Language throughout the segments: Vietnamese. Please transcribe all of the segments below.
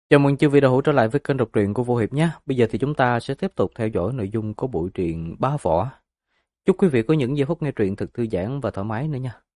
Chào mừng chư vị đã hữu trở lại với kênh đọc truyện của Vô Hiệp nhé. Bây giờ thì chúng ta sẽ tiếp tục theo dõi nội dung của buổi truyện Bá Võ. Chúc quý vị có những giây phút nghe truyện thật thư giãn và thoải mái nữa nha.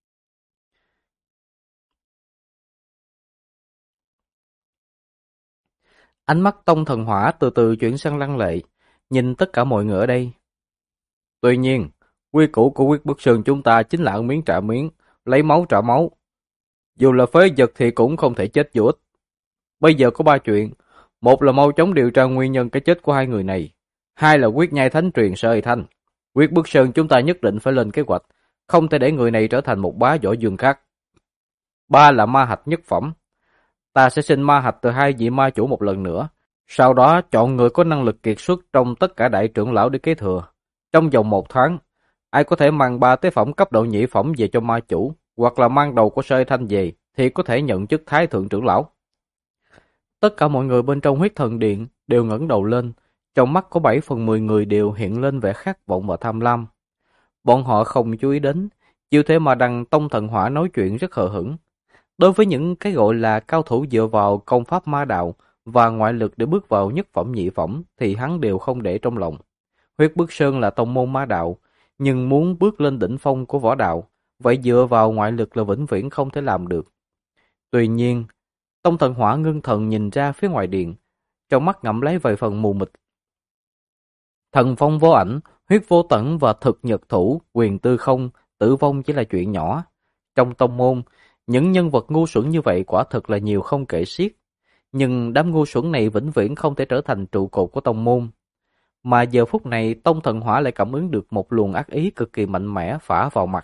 Ánh mắt Tông Thần Hỏa từ từ chuyển sang lăng lệ, nhìn tất cả mọi người ở đây. Tuy nhiên, quy củ của Quyết Bức Sơn chúng ta chính là ăn miếng trả miếng, lấy máu trả máu. Dù là phế vật thì cũng không thể chết vô ích. Bây giờ có ba chuyện. Một là mau chóng điều tra nguyên nhân cái chết của hai người này. Hai là quyết nhai thánh truyền Sợi Thanh. Quyết Bức Sơn chúng ta nhất định phải lên kế hoạch, không thể để người này trở thành một bá võ dương khác. Ba là ma hạch nhất phẩm. Ta sẽ xin ma hạch từ hai vị ma chủ một lần nữa. Sau đó chọn người có năng lực kiệt xuất trong tất cả đại trưởng lão để kế thừa. Trong vòng 1 tháng, ai có thể mang 3 tế phẩm cấp độ nhị phẩm về cho ma chủ, hoặc là mang đầu của Sợi Thanh về, thì có thể nhận chức thái thượng trưởng lão. Tất cả mọi người bên trong huyết thần điện đều ngẩng đầu lên, trong mắt có 7/10 người đều hiện lên vẻ khát vọng và tham lam. Bọn họ không chú ý đến, chiêu thế mà đằng Tông Thần Hỏa nói chuyện rất hờ hững. Đối với những cái gọi là cao thủ dựa vào công pháp ma đạo và ngoại lực để bước vào nhất phẩm nhị phẩm thì hắn đều không để trong lòng. Huyết Bức Sơn là tông môn ma đạo, nhưng muốn bước lên đỉnh phong của võ đạo, vậy dựa vào ngoại lực là vĩnh viễn không thể làm được. Tuy nhiên, Tông Thần Hỏa ngưng thần nhìn ra phía ngoài điện, trong mắt ngậm lấy vài phần mù mịt. Thần phong vô ảnh, huyết vô tận và thực nhật thủ, quyền tư không, tử vong chỉ là chuyện nhỏ. Trong tông môn, những nhân vật ngu xuẩn như vậy quả thực là nhiều không kể xiết. Nhưng đám ngu xuẩn này vĩnh viễn không thể trở thành trụ cột của tông môn. Mà giờ phút này Tông Thần Hỏa lại cảm ứng được một luồng ác ý cực kỳ mạnh mẽ phả vào mặt.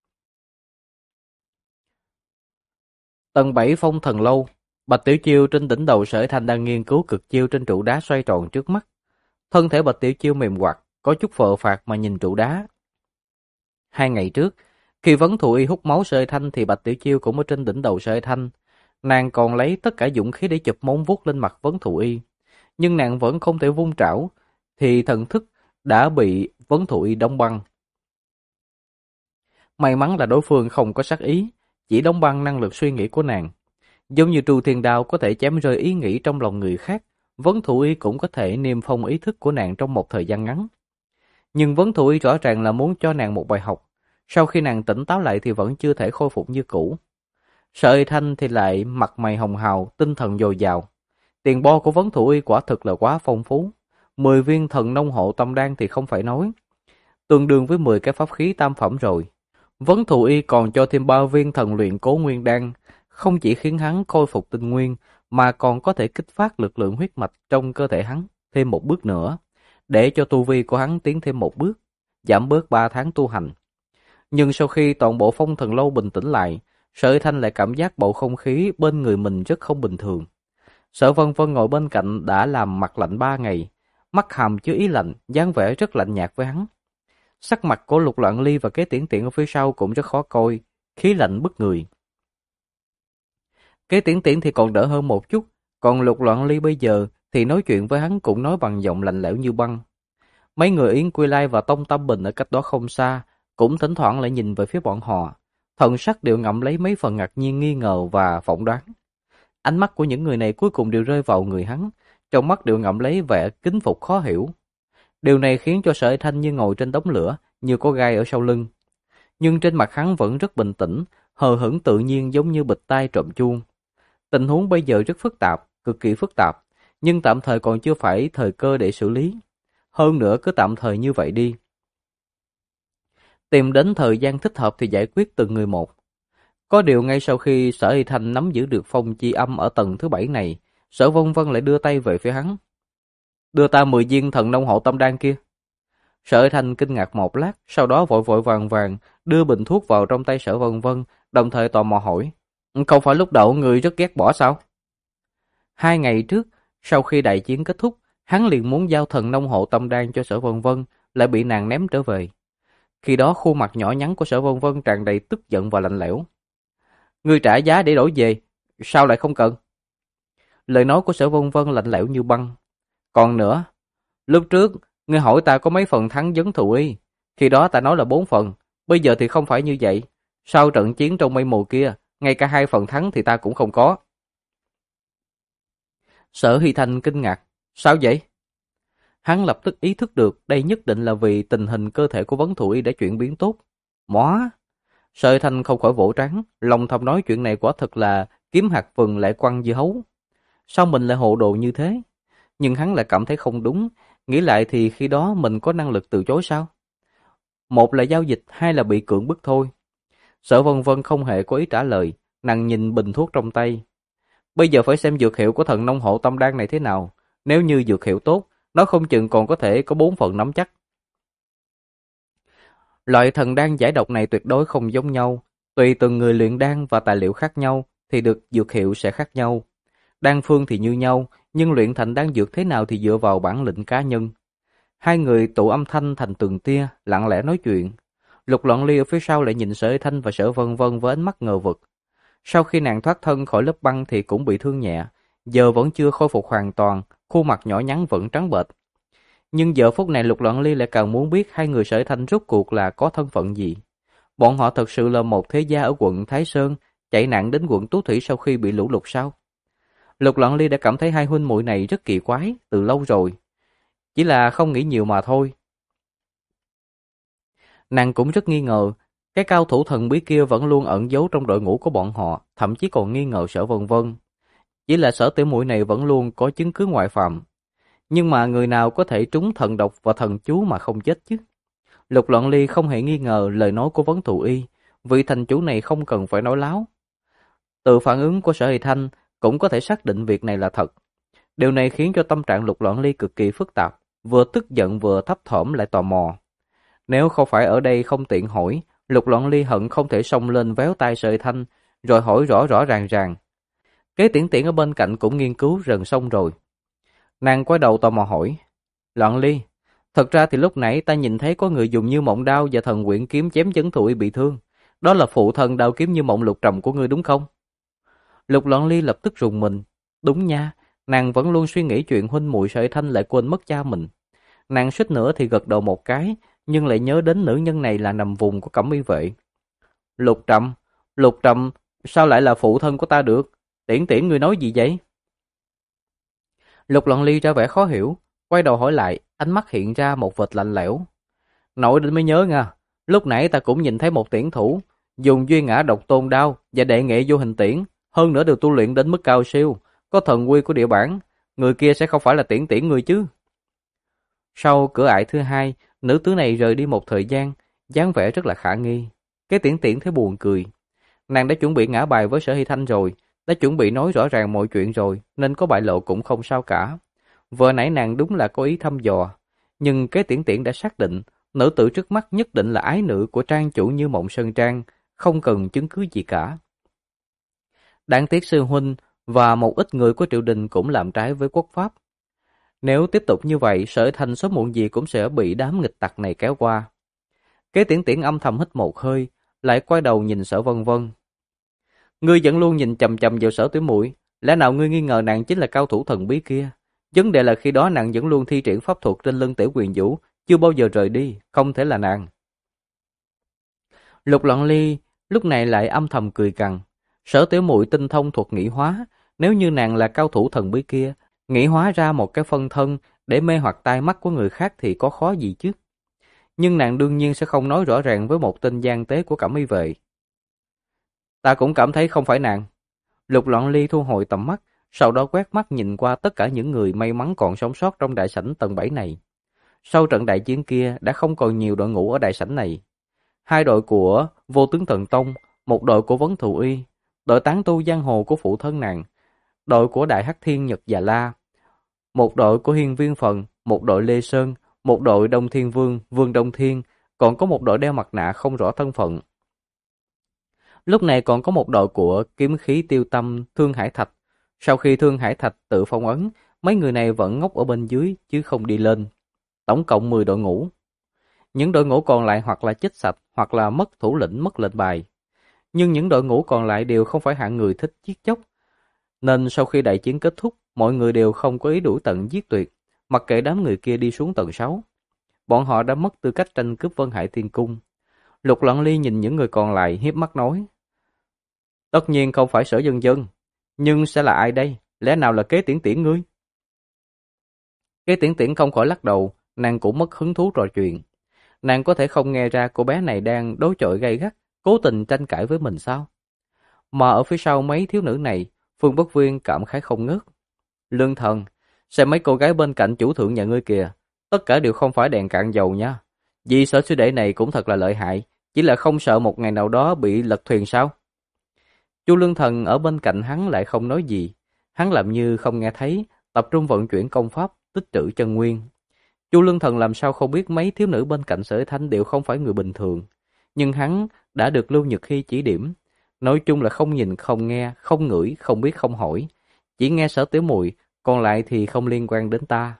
Tầng 7 Phong Thần Lâu, Bạch Tiểu Chiêu trên đỉnh đầu Sở Thanh đang nghiên cứu cực chiêu trên trụ đá xoay tròn trước mắt. Thân thể Bạch Tiểu Chiêu mềm quặt, có chút phờ phạc mà nhìn trụ đá. 2 ngày trước, khi Vấn Thụ Y hút máu Sở Thanh thì Bạch Tiểu Chiêu cũng ở trên đỉnh đầu Sở Thanh. Nàng còn lấy tất cả dũng khí để chụp móng vuốt lên mặt Vấn Thụ Y. Nhưng nàng vẫn không thể vung trảo, thì thần thức đã bị Vấn Thụ Y đóng băng. May mắn là đối phương không có sát ý, chỉ đóng băng năng lực suy nghĩ của nàng. Giống như Trù Thiên Đao có thể chém rơi ý nghĩ trong lòng người khác, Vấn Thụ Y cũng có thể niêm phong ý thức của nàng trong một thời gian ngắn. Nhưng Vấn Thụ Y rõ ràng là muốn cho nàng một bài học, sau khi nàng tỉnh táo lại thì vẫn chưa thể khôi phục như cũ. Sợi Thanh thì lại mặt mày hồng hào, tinh thần dồi dào. Tiền bo của Vấn Thụ Y quả thực là quá phong phú. 10 viên thần nông hộ tâm đan thì không phải nói, tương đương với 10 cái pháp khí tam phẩm rồi. Vấn Thụ Y còn cho thêm 3 viên thần luyện cố nguyên đan, không chỉ khiến hắn khôi phục tinh nguyên, mà còn có thể kích phát lực lượng huyết mạch trong cơ thể hắn thêm một bước nữa, để cho tu vi của hắn tiến thêm một bước, giảm bớt 3 tháng tu hành. Nhưng sau khi toàn bộ Phong Thần Lâu bình tĩnh lại, Sở Thanh lại cảm giác bầu không khí bên người mình rất không bình thường. Sở Vân Vân ngồi bên cạnh đã làm mặt lạnh 3 ngày, mắt hàm chứa ý lạnh, dáng vẻ rất lạnh nhạt với hắn. Sắc mặt của Lục Loạn Ly và Kế Tiễn Tiễn ở phía sau cũng rất khó coi, khí lạnh bức người. Kế Tiễn Tiễn thì còn đỡ hơn một chút, còn Lục Loạn Ly bây giờ thì nói chuyện với hắn cũng nói bằng giọng lạnh lẽo như băng. Mấy người Yến Quy Lai và Tông Tâm Bình ở cách đó không xa, cũng thỉnh thoảng lại nhìn về phía bọn họ, thần sắc đều ngậm lấy mấy phần ngạc nhiên, nghi ngờ và phỏng đoán. Ánh mắt của những người này cuối cùng đều rơi vào người hắn, trong mắt đều ngậm lấy vẻ kính phục khó hiểu. Điều này khiến cho Sở Thanh như ngồi trên đống lửa, như có gai ở sau lưng. Nhưng trên mặt hắn vẫn rất bình tĩnh, hờ hững tự nhiên giống như bịch tai trộm chuông. Tình huống bây giờ rất phức tạp, cực kỳ phức tạp, nhưng tạm thời còn chưa phải thời cơ để xử lý. Hơn nữa cứ tạm thời như vậy đi. Tìm đến thời gian thích hợp thì giải quyết từng người một. Có điều ngay sau khi Sở Y Thanh nắm giữ được phong chi âm ở tầng thứ 7 này, Sở Vân Vân lại đưa tay về phía hắn. Đưa ta 10 viên thần nông hộ tâm đan kia. Sở Y Thanh kinh ngạc một lát, sau đó vội vội vàng vàng đưa bình thuốc vào trong tay Sở Vân Vân, đồng thời tò mò hỏi. Không phải lúc đầu người rất ghét bỏ sao? 2 ngày trước, sau khi đại chiến kết thúc, hắn liền muốn giao thần nông hộ tâm đan cho Sở Vân Vân, lại bị nàng ném trở về. Khi đó khuôn mặt nhỏ nhắn của Sở Vân Vân tràn đầy tức giận và lạnh lẽo. Ngươi trả giá để đổi về, sao lại không cần? Lời nói của Sở Vân Vân lạnh lẽo như băng. Còn nữa, lúc trước, ngươi hỏi ta có mấy phần thắng Vấn Thụ Y, khi đó ta nói là 4 phần, bây giờ thì không phải như vậy. Sau trận chiến trong mây mù kia, ngay cả 2 phần thắng thì ta cũng không có. Sở Hy Thanh kinh ngạc. Sao vậy? Hắn lập tức ý thức được đây nhất định là vì tình hình cơ thể của Vấn Thụ Y đã chuyển biến tốt. Móa! Sở Hy Thanh không khỏi vỗ trán, lòng thầm nói chuyện này quả thật là kiếm hạt vừng lại quăng dưa hấu. Sao mình lại hồ đồ như thế? Nhưng hắn lại cảm thấy không đúng, nghĩ lại thì khi đó mình có năng lực từ chối sao? Một là giao dịch, hai là bị cưỡng bức thôi. Sở Vân Vân không hề có ý trả lời, nàng nhìn bình thuốc trong tay. Bây giờ phải xem dược hiệu của thần nông hộ tâm đan này thế nào. Nếu như dược hiệu tốt, nó không chừng còn có thể có 4 phần nắm chắc. Loại thần đan giải độc này tuyệt đối không giống nhau. Tùy từng người luyện đan và tài liệu khác nhau thì được dược hiệu sẽ khác nhau. Đan phương thì như nhau, nhưng luyện thành đan dược thế nào thì dựa vào bản lĩnh cá nhân. Hai người tụ âm thanh thành từng tia, lặng lẽ nói chuyện. Lục Loan Ly ở phía sau lại nhìn Sở Hy Thanh và Sở Vân Vân với ánh mắt ngờ vực. Sau khi nàng thoát thân khỏi lớp băng thì cũng bị thương nhẹ, giờ vẫn chưa khôi phục hoàn toàn, khuôn mặt nhỏ nhắn vẫn trắng bệch. Nhưng giờ phút này Lục Loan Ly lại càng muốn biết hai người Sở Hy Thanh rốt cuộc là có thân phận gì. Bọn họ thật sự là một thế gia ở quận Thái Sơn, chạy nạn đến quận Tú Thủy sau khi bị lũ lụt sao? Lục Loan Ly đã cảm thấy hai huynh muội này rất kỳ quái từ lâu rồi, chỉ là không nghĩ nhiều mà thôi. Nàng cũng rất nghi ngờ, cái cao thủ thần bí kia vẫn luôn ẩn giấu trong đội ngũ của bọn họ, thậm chí còn nghi ngờ Sở Vân Vân. Chỉ là Sở tiểu muội này vẫn luôn có chứng cứ ngoại phạm. Nhưng mà người nào có thể trúng thần độc và thần chú mà không chết chứ? Lục Loan Ly không hề nghi ngờ lời nói của Vấn Thụ Y, vị thành chủ này không cần phải nói láo. Từ phản ứng của Sở Hy Thanh cũng có thể xác định việc này là thật. Điều này khiến cho tâm trạng Lục Loan Ly cực kỳ phức tạp, vừa tức giận vừa thấp thỏm lại tò mò. Nếu không phải ở đây không tiện hỏi, Lục Loan Ly hận không thể xông lên véo tai Sở Hy Thanh, rồi hỏi rõ rõ ràng ràng. Kế Tiễn Tiễn ở bên cạnh cũng nghiên cứu rần xong rồi. Nàng quay đầu tò mò hỏi, Loan Ly, thật ra thì lúc nãy ta nhìn thấy có người dùng Như Mộng đao và thần quyển kiếm chém Vấn Thụ Y bị thương. Đó là phụ thân đao kiếm Như Mộng Lục Trầm của ngươi đúng không? Lục Loan Ly lập tức rùng mình. Đúng nha, nàng vẫn luôn suy nghĩ chuyện huynh muội Sở Hy Thanh lại quên mất cha mình. Nàng suýt nữa thì gật đầu một cái, nhưng lại nhớ đến nữ nhân này là nằm vùng của Cẩm Y vệ. Lục Trầm, sao lại là phụ thân của ta được? Tiễn Tiễn ngươi nói gì vậy? Lục Loan Ly ra vẻ khó hiểu, quay đầu hỏi lại, ánh mắt hiện ra một vệt lạnh lẽo. Nội định mới nhớ nha, lúc nãy ta cũng nhìn thấy một tiễn thủ, dùng duy ngã độc tôn đao và đệ nghệ vô hình tiễn, hơn nữa đều tu luyện đến mức cao siêu, có thần quy của địa bản, người kia sẽ không phải là Tiễn Tiễn người chứ. Sau cửa ải thứ hai, nữ tướng này rời đi một thời gian, dáng vẻ rất là khả nghi. Cái Tiễn Tiễn thấy buồn cười. Nàng đã chuẩn bị ngã bài với Sở Hy Thanh rồi, đã chuẩn bị nói rõ ràng mọi chuyện rồi, nên có bại lộ cũng không sao cả. Vừa nãy nàng đúng là có ý thăm dò, nhưng cái Tiễn Tiễn đã xác định, nữ tử trước mắt nhất định là ái nữ của trang chủ Như Mộng Sơn Trang, không cần chứng cứ gì cả. Đáng tiếc sư huynh và một ít người của triều đình cũng làm trái với quốc pháp. Nếu tiếp tục như vậy, Sở Thanh sớm muộn gì cũng sẽ bị đám nghịch tặc này kéo qua. Kế Tiễn Tiễn âm thầm hít một hơi, lại quay đầu nhìn Sở Vân Vân. Ngươi vẫn luôn nhìn chằm chằm vào Sở tiểu muội, lẽ nào ngươi nghi ngờ nàng chính là cao thủ thần bí kia? Vấn đề là khi đó nàng vẫn luôn thi triển pháp thuật trên lưng Tiểu Quyền Vũ, chưa bao giờ rời đi, không thể là nàng. Lục Loan Ly lúc này lại âm thầm cười gằn. Sở tiểu muội tinh thông thuật nghĩ hóa, nếu như nàng là cao thủ thần bí kia, nghĩ hóa ra một cái phân thân để mê hoặc tai mắt của người khác thì có khó gì chứ. Nhưng nàng đương nhiên sẽ không nói rõ ràng với một tên gian tế của Cẩm Y vệ. Ta cũng cảm thấy không phải nàng. Lục Loan Ly thu hồi tầm mắt, sau đó quét mắt nhìn qua tất cả những người may mắn còn sống sót trong đại sảnh tầng 7 này. Sau trận đại chiến kia đã không còn nhiều đội ngũ ở đại sảnh này. Hai đội của Vô Tướng Thần Tông, một đội của Vấn Thụ Y, đội tán tu giang hồ của phụ thân nàng, đội của Đại Hắc Thiên Nhật Già La, một đội của Hiên Viên Phần, một đội Lê Sơn, một đội Đông Thiên Vương, Vương Đông Thiên, còn có một đội đeo mặt nạ không rõ thân phận. Lúc này còn có một đội của Kiếm Khí Tiêu Tâm, Thương Hải Thạch. Sau khi Thương Hải Thạch tự phong ấn, mấy người này vẫn ngốc ở bên dưới chứ không đi lên. Tổng cộng 10 đội ngũ. Những đội ngũ còn lại hoặc là chết sạch, hoặc là mất thủ lĩnh, mất lệnh bài. Nhưng những đội ngũ còn lại đều không phải hạng người thích giết chóc. Nên sau khi đại chiến kết thúc, mọi người đều không có ý đuổi tận giết tuyệt, mặc kệ đám người kia đi xuống tầng 6. Bọn họ đã mất tư cách tranh cướp Vân Hải Tiên Cung. Lục Loan Ly nhìn những người còn lại hiếp mắt nói. Tất nhiên không phải Sở Dân Dân, nhưng sẽ là ai đây? Lẽ nào là Kế Tiễn Tiễn ngươi? Cái Tiễn Tiễn không khỏi lắc đầu, nàng cũng mất hứng thú trò chuyện. Nàng có thể không nghe ra cô bé này đang đối chọi gay gắt, cố tình tranh cãi với mình sao? Mà ở phía sau mấy thiếu nữ này, Phương Bất Viên cảm khái không ngớt. Lương Thần, xem mấy cô gái bên cạnh chủ thượng nhà ngươi kìa, tất cả đều không phải đèn cạn dầu nha. Vì sở sư đệ này cũng thật là lợi hại, chỉ là không sợ một ngày nào đó bị lật thuyền sao? Chu Lương Thần ở bên cạnh hắn lại không nói gì, hắn làm như không nghe thấy, tập trung vận chuyển công pháp, tích trữ chân nguyên. Chu Lương Thần làm sao không biết mấy thiếu nữ bên cạnh Sở Thanh đều không phải người bình thường, nhưng hắn đã được Lưu Nhược Hy chỉ điểm, nói chung là không nhìn, không nghe, không ngửi, không biết, không hỏi, chỉ nghe Sở Tiểu Mùi, còn lại thì không liên quan đến ta.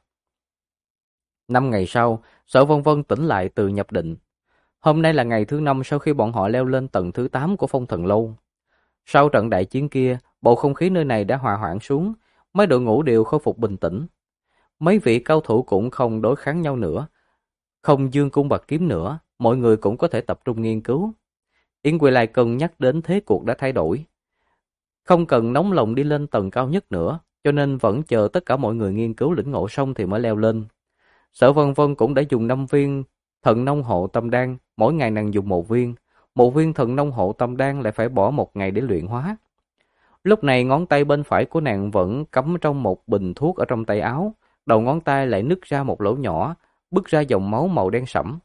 5 ngày sau, Sở Vân Vân tỉnh lại từ nhập định. Hôm nay là ngày thứ 5 sau khi bọn họ leo lên tầng thứ 8 của Phong Thần Lâu. Sau trận đại chiến kia, bầu không khí nơi này đã hòa hoãn xuống, mấy đội ngũ đều khôi phục bình tĩnh. Mấy vị cao thủ cũng không đối kháng nhau nữa, không dương cung bạc kiếm nữa, mọi người cũng có thể tập trung nghiên cứu. Yến Quỳ lại cân nhắc đến thế cuộc đã thay đổi. Không cần nóng lòng đi lên tầng cao nhất nữa, cho nên vẫn chờ tất cả mọi người nghiên cứu lĩnh ngộ xong thì mới leo lên. Sở Vân Vân cũng đã dùng 5 viên thần nông hộ tâm đan, mỗi ngày nàng dùng 1 viên. 1 viên thần nông hộ tâm đan lại phải bỏ 1 ngày để luyện hóa. Lúc này ngón tay bên phải của nàng vẫn cắm trong một bình thuốc ở trong tay áo, đầu ngón tay lại nứt ra một lỗ nhỏ, bứt ra dòng máu màu đen sẫm.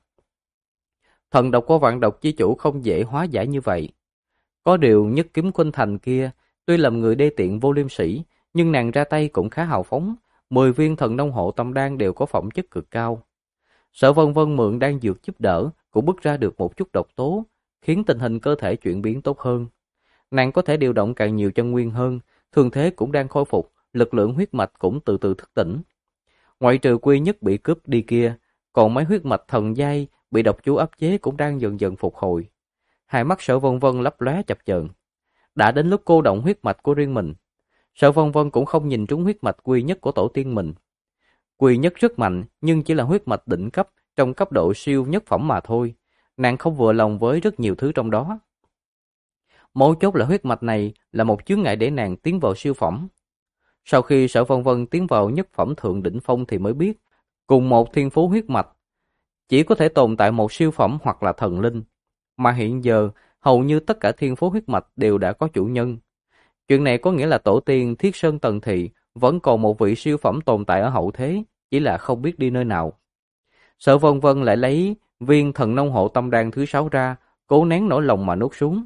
Thần độc của vạn độc chi chủ không dễ hóa giải như vậy. Có điều Nhất Kiếm Khuynh Thành kia, tuy làm người đê tiện vô liêm sỉ, nhưng nàng ra tay cũng khá hào phóng. 10 viên thần nông hộ tâm đan đều có phẩm chất cực cao. Sở Vân Vân mượn đan dược giúp đỡ, cũng bứt ra được một chút độc tố, khiến tình hình cơ thể chuyển biến tốt hơn. Nàng có thể điều động càng nhiều chân nguyên hơn, thương thế cũng đang khôi phục, lực lượng huyết mạch cũng từ từ thức tỉnh. Ngoại trừ Quy Nhất bị cướp đi kia, còn mấy huyết mạch thần giai bị độc chú áp chế cũng đang dần dần phục hồi. Hai mắt Sở Vân Vân lấp lóe chập chờn. Đã đến lúc cô động huyết mạch của riêng mình. Sở Vân Vân cũng không nhìn trúng huyết mạch Quy Nhất của tổ tiên mình. Quy Nhất rất mạnh, nhưng chỉ là huyết mạch đỉnh cấp, trong cấp độ siêu nhất phẩm mà thôi. Nàng không vừa lòng với rất nhiều thứ trong đó. Mấu chốt là huyết mạch này là một chướng ngại để nàng tiến vào siêu phẩm. Sau khi Sở Vân Vân tiến vào nhất phẩm thượng đỉnh phong thì mới biết, cùng một thiên phú huyết mạch, chỉ có thể tồn tại một siêu phẩm hoặc là thần linh. Mà hiện giờ, hầu như tất cả thiên phú huyết mạch đều đã có chủ nhân. Chuyện này có nghĩa là tổ tiên Thiết Sơn Tần Thị vẫn còn một vị siêu phẩm tồn tại ở hậu thế, chỉ là không biết đi nơi nào. Sở Vân Vân lại lấy viên thần nông hộ tâm đan thứ 6 ra, cố nén nỗi lòng mà nuốt xuống.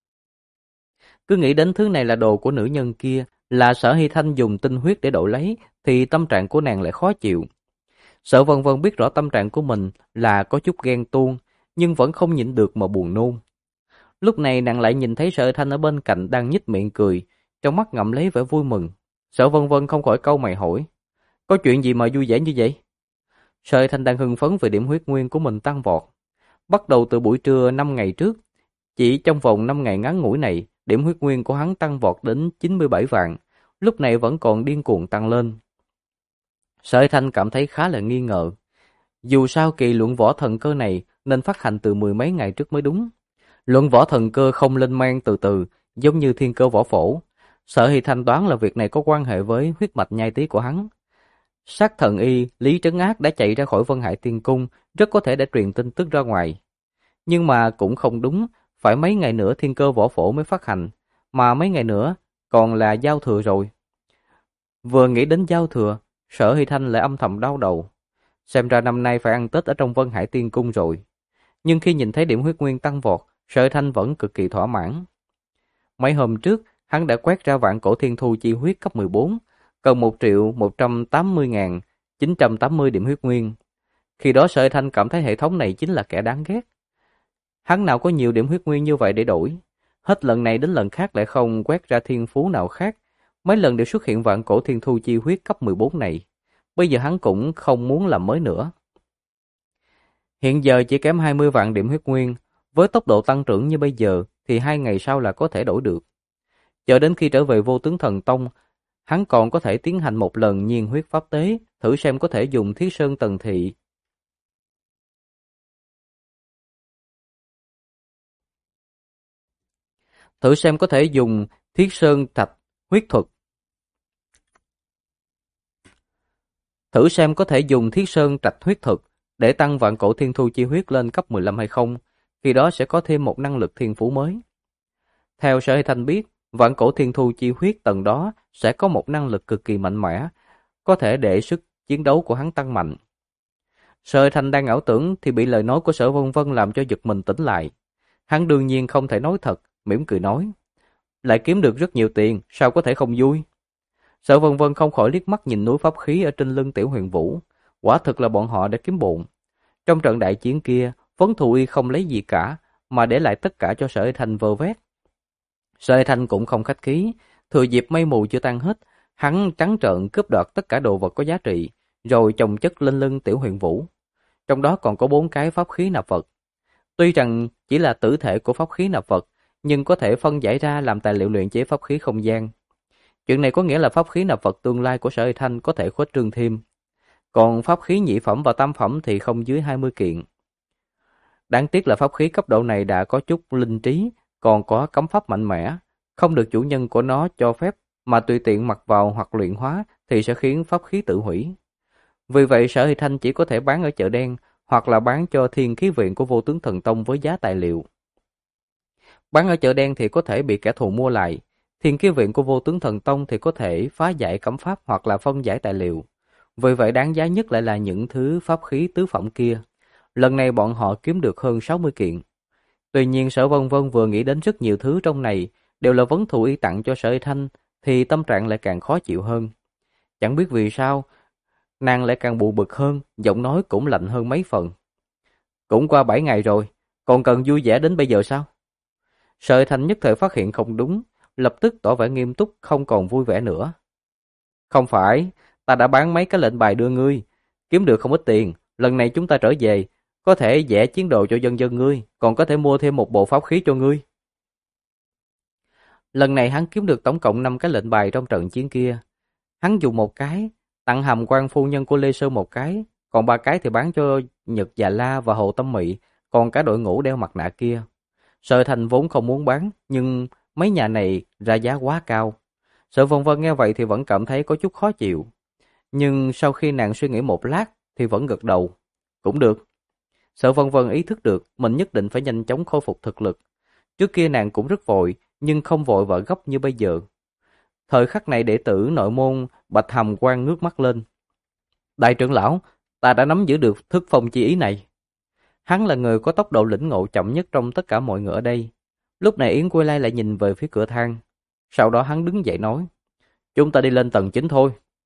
Cứ nghĩ đến thứ này là đồ của nữ nhân kia, là Sở Hy Thanh dùng tinh huyết để đổi lấy, thì tâm trạng của nàng lại khó chịu. Sở Vân Vân biết rõ tâm trạng của mình là có chút ghen tuông, nhưng vẫn không nhịn được mà buồn nôn. Lúc này nàng lại nhìn thấy Sở Hy Thanh ở bên cạnh đang nhếch miệng cười, trong mắt ngậm lấy vẻ vui mừng. Sở Vân Vân không khỏi cau mày hỏi, có chuyện gì mà vui vẻ như vậy? Sở Hy Thanh đang hưng phấn về điểm huyết nguyên của mình tăng vọt. Bắt đầu từ buổi trưa 5 ngày trước, chỉ trong vòng 5 ngày ngắn ngủi này, điểm huyết nguyên của hắn tăng vọt đến 97 vạn, lúc này vẫn còn điên cuồng tăng lên. Sở Hy Thanh cảm thấy khá là nghi ngờ. Dù sao kỳ luận võ thần cơ này nên phát hành từ 10 mấy ngày trước mới đúng. Luận võ thần cơ không lên men từ từ, giống như thiên cơ võ phổ. Sở Hy Thanh đoán là việc này có quan hệ với huyết mạch nhai tí của hắn. Sát thần y Lý Trấn Ác đã chạy ra khỏi Vân Hải Tiên Cung, rất có thể đã truyền tin tức ra ngoài. Nhưng mà cũng không đúng, phải mấy ngày nữa thiên cơ võ phổ mới phát hành, mà mấy ngày nữa còn là giao thừa rồi. Vừa nghĩ đến giao thừa, Sở Hy Thanh lại âm thầm đau đầu. Xem ra năm nay phải ăn Tết ở trong Vân Hải Tiên Cung rồi. Nhưng khi nhìn thấy điểm huyết nguyên tăng vọt, Sở Hy Thanh vẫn cực kỳ thỏa mãn. Mấy hôm trước, hắn đã quét ra vạn cổ thiên thu chi huyết cấp 14, cần 1.180.980 điểm huyết nguyên. Khi đó Sở Hy Thanh cảm thấy hệ thống này chính là kẻ đáng ghét. Hắn nào có nhiều điểm huyết nguyên như vậy để đổi. Hết lần này đến lần khác lại không quét ra thiên phú nào khác. Mấy lần đều xuất hiện vạn cổ thiên thu chi huyết cấp 14 này. Bây giờ hắn cũng không muốn làm mới nữa. Hiện giờ chỉ kém 20 vạn điểm huyết nguyên. Với tốc độ tăng trưởng như bây giờ thì 2 ngày sau là có thể đổi được. Chờ đến khi trở về Vô Tướng Thần Tông, hắn còn có thể tiến hành một lần nhiên huyết pháp tế, thử xem có thể dùng Thiết Sơn Tần Thị. Thử xem có thể dùng Thiết Sơn Thạch huyết thuật. Thử xem có thể dùng Thiết Sơn Trạch huyết thực để tăng vạn cổ thiên thu chi huyết lên cấp 15 hay không, khi đó sẽ có thêm một năng lực thiên phú mới. Theo Sở Hy Thanh biết, vạn cổ thiên thu chi huyết tầng đó sẽ có một năng lực cực kỳ mạnh mẽ, có thể để sức chiến đấu của hắn tăng mạnh. Sở Hy Thanh đang ảo tưởng thì bị lời nói của Sở Vân Vân làm cho giật mình tỉnh lại. Hắn đương nhiên không thể nói thật, mỉm cười nói. Lại kiếm được rất nhiều tiền, sao có thể không vui? Sở Vân Vân không khỏi liếc mắt nhìn núi pháp khí ở trên lưng Tiểu Huyền Vũ. Quả thực là bọn họ đã kiếm bộn. Trong trận đại chiến kia, Vấn Thù Y không lấy gì cả, mà để lại tất cả cho Sở Hy Thanh vơ vét. Sở Hy Thanh cũng không khách khí, thừa dịp mây mù chưa tan hết, hắn trắng trợn cướp đoạt tất cả đồ vật có giá trị, rồi chồng chất lên lưng Tiểu Huyền Vũ. Trong đó còn có 4 cái pháp khí nạp vật. Tuy rằng chỉ là tử thể của pháp khí nạp vật, nhưng có thể phân giải ra làm tài liệu luyện chế pháp khí không gian. Chuyện này có nghĩa là pháp khí nạp vật tương lai của Sở Hy Thanh có thể khuếch trương thêm. Còn pháp khí nhị phẩm và tam phẩm thì không dưới 20 kiện. Đáng tiếc là pháp khí cấp độ này đã có chút linh trí, còn có cấm pháp mạnh mẽ, không được chủ nhân của nó cho phép mà tùy tiện mặc vào hoặc luyện hóa thì sẽ khiến pháp khí tự hủy. Vì vậy Sở Hy Thanh chỉ có thể bán ở chợ đen hoặc là bán cho Thiên Khí Viện của Vô Tướng Thần Tông với giá tài liệu. Bán ở chợ đen thì có thể bị kẻ thù mua lại, Thiên Khí Viện của Vô Tướng Thần Tông thì có thể phá giải cấm pháp hoặc là phân giải tài liệu. Vì vậy đáng giá nhất lại là những thứ pháp khí tứ phẩm kia. Lần này bọn họ kiếm được hơn 60 kiện. Tuy nhiên Sở Vân Vân vừa nghĩ đến rất nhiều thứ trong này đều là Vấn Thù Y tặng cho Sở Hy Thanh thì tâm trạng lại càng khó chịu hơn. Chẳng biết vì sao, nàng lại càng buồn bực hơn, giọng nói cũng lạnh hơn mấy phần. Cũng qua 7 ngày rồi, còn cần vui vẻ đến bây giờ sao? Sở Hy Thanh nhất thời phát hiện không đúng, lập tức tỏ vẻ nghiêm túc không còn vui vẻ nữa. Không phải, ta đã bán mấy cái lệnh bài đưa ngươi, kiếm được không ít tiền, lần này chúng ta trở về, có thể vẽ chiến đồ cho dân dân ngươi, còn có thể mua thêm một bộ pháp khí cho ngươi. Lần này hắn kiếm được tổng cộng 5 cái lệnh bài trong trận chiến kia. Hắn dùng một cái, tặng Hàm Quan phu nhân của Lê Sơn một cái, còn 3 cái thì bán cho Nhật Già La và Hồ Tâm Mị, còn cả đội ngũ đeo mặt nạ kia. Sở Thành vốn không muốn bán, nhưng mấy nhà này ra giá quá cao. Sở Vân Vân nghe vậy thì vẫn cảm thấy có chút khó chịu. Nhưng sau khi nàng suy nghĩ một lát thì vẫn gật đầu. Cũng được. Sở Vân Vân ý thức được mình nhất định phải nhanh chóng khôi phục thực lực. Trước kia nàng cũng rất vội, nhưng không vội vã gấp như bây giờ. Thời khắc này đệ tử nội môn Bạch Hàm Quan ngước mắt lên. Đại trưởng lão, ta đã nắm giữ được thức phong chi ý này. Hắn là người có tốc độ lĩnh ngộ chậm nhất trong tất cả mọi người ở đây. Lúc này Yến Quy Lai lại nhìn về phía cửa thang. Sau đó hắn đứng dậy nói, chúng ta đi lên tầng 9 thôi.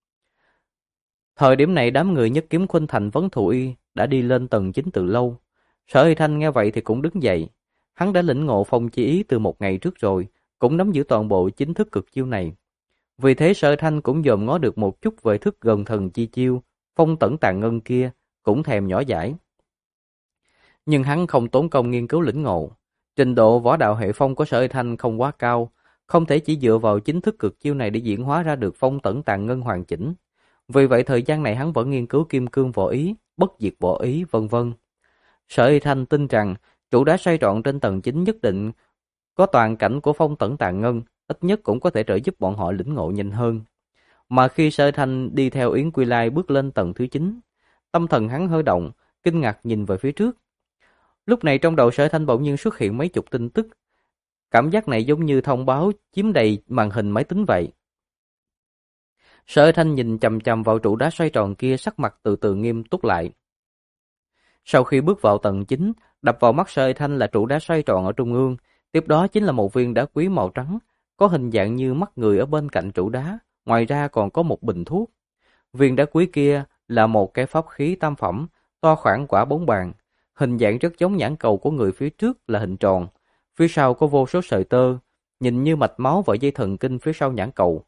Thời điểm này đám người Nhất Kiếm Khuynh Thành Vấn Thù Y đã đi lên tầng 9 từ lâu. Sở Hy Thanh nghe vậy thì cũng đứng dậy. Hắn đã lĩnh ngộ phong chi ý từ một ngày trước rồi, cũng nắm giữ toàn bộ chính thức cực chiêu này. Vì thế Sở Hy Thanh cũng dòm ngó được một chút về thức gần thần chi chiêu, phong tẩn tàn ngân kia, cũng thèm nhỏ giải. Nhưng hắn không tốn công nghiên cứu lĩnh ngộ. Trình độ võ đạo hệ phong của Sở Hy Thanh không quá cao, không thể chỉ dựa vào chính thức cực chiêu này để diễn hóa ra được phong tẩn tàn ngân hoàn chỉnh. Vì vậy thời gian này hắn vẫn nghiên cứu kim cương võ ý, bất diệt võ ý, vân vân. Sở Y Thanh tin rằng trụ đá xoay tròn trên tầng 9 nhất định có toàn cảnh của phong tẩn tàn ngân, ít nhất cũng có thể trợ giúp bọn họ lĩnh ngộ nhanh hơn. Mà khi Sở Y Thanh đi theo Yến Quy Lai bước lên tầng thứ 9, tâm thần hắn hơi động, kinh ngạc nhìn về phía trước. Lúc này trong đầu Sở Y Thanh bỗng nhiên xuất hiện mấy chục tin tức. Cảm giác này giống như thông báo chiếm đầy màn hình máy tính vậy. Sở Y Thanh nhìn chằm chằm vào trụ đá xoay tròn kia, sắc mặt từ từ nghiêm túc lại. Sau khi bước vào tầng 9, đập vào mắt Sở Y Thanh là trụ đá xoay tròn ở trung ương, tiếp đó chính là một viên đá quý màu trắng, có hình dạng như mắt người ở bên cạnh trụ đá, ngoài ra còn có một bình thuốc. Viên đá quý kia là một cái pháp khí tam phẩm, to khoảng quả bóng bàn, hình dạng rất giống nhãn cầu của người, phía trước là hình tròn, phía sau có vô số sợi tơ, nhìn như mạch máu và dây thần kinh phía sau nhãn cầu.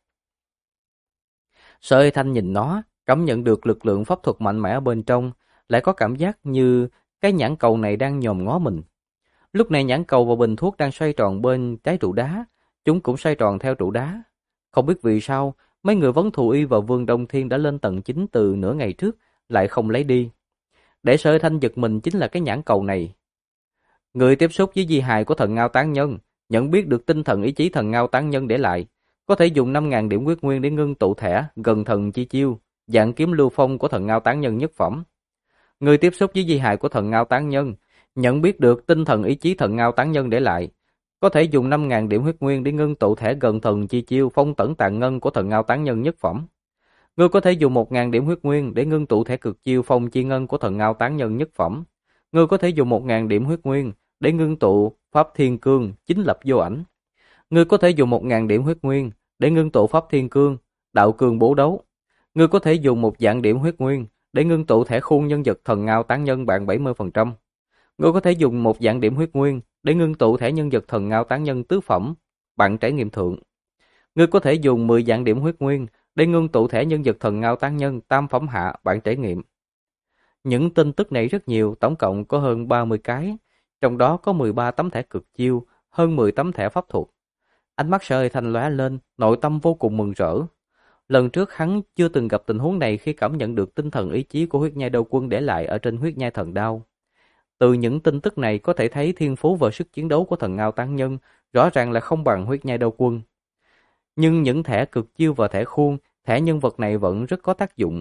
Sở Y Thanh nhìn nó, cảm nhận được lực lượng pháp thuật mạnh mẽ ở bên trong, lại có cảm giác như cái nhãn cầu này đang nhòm ngó mình. Lúc này nhãn cầu và bình thuốc đang xoay tròn bên trái trụ đá, chúng cũng xoay tròn theo trụ đá. Không biết vì sao, mấy người Vấn Thù Y và Vương Đông Thiên đã lên tầng 9 từ nửa ngày trước, lại không lấy đi. Để Sở Y Thanh giật mình chính là cái nhãn cầu này. Người tiếp xúc với di hài của thần Ngao Tán Nhân, nhận biết được tinh thần ý chí thần Ngao Tán Nhân để lại, có thể dùng 5.000 điểm huyết nguyên để ngưng tụ thẻ gần thần chi chiêu, dạng kiếm lưu phong của thần Ngao Tán Nhân nhất phẩm. Người tiếp xúc với di hài của thần Ngao Tán Nhân, nhận biết được tinh thần ý chí thần Ngao Tán Nhân để lại, có thể dùng 5.000 điểm huyết nguyên để ngưng tụ thẻ gần thần chi chiêu phong tẩn tàn ngân của thần Ngao Tán Nhân nhất phẩm. Ngươi có thể dùng 1.000 điểm huyết nguyên để ngưng tụ thẻ cực chiêu phong chi ngân của thần Ngao Tán Nhân nhất phẩm. Ngươi có thể dùng 1.000 điểm huyết nguyên để ngưng tụ pháp thiên cương chính lập vô ảnh. Ngươi có thể dùng 1.000 điểm huyết nguyên để ngưng tụ pháp thiên cương đạo cương bố đấu. Ngươi có thể dùng một vạn điểm huyết nguyên để ngưng tụ thẻ khuôn nhân vật thần Ngao Tán Nhân bạn 70%. Ngươi có thể dùng một vạn điểm huyết nguyên để ngưng tụ thẻ nhân vật thần Ngao Tán Nhân tứ phẩm bạn trải nghiệm thượng. Ngươi có thể dùng 10 vạn điểm huyết nguyên để ngưng tụ thẻ nhân vật thần Ngao Tán Nhân tam phẩm hạ bạn trải nghiệm. Những tin tức này rất nhiều, tổng cộng có hơn 30 cái, trong đó có 13 tấm thẻ cực chiêu, hơn 10 tấm thẻ pháp thuật. Ánh mắt Sở Hơi Thanh lóe lên, nội tâm vô cùng mừng rỡ. Lần trước hắn chưa từng gặp tình huống này khi cảm nhận được tinh thần ý chí của huyết nhai đao quân để lại ở trên huyết nhai thần đao. Từ những tin tức này có thể thấy thiên phú và sức chiến đấu của thần Ngao Tán Nhân rõ ràng là không bằng huyết nhai đao quân. Nhưng những thẻ cực chiêu và thẻ khuôn, thẻ nhân vật này vẫn rất có tác dụng.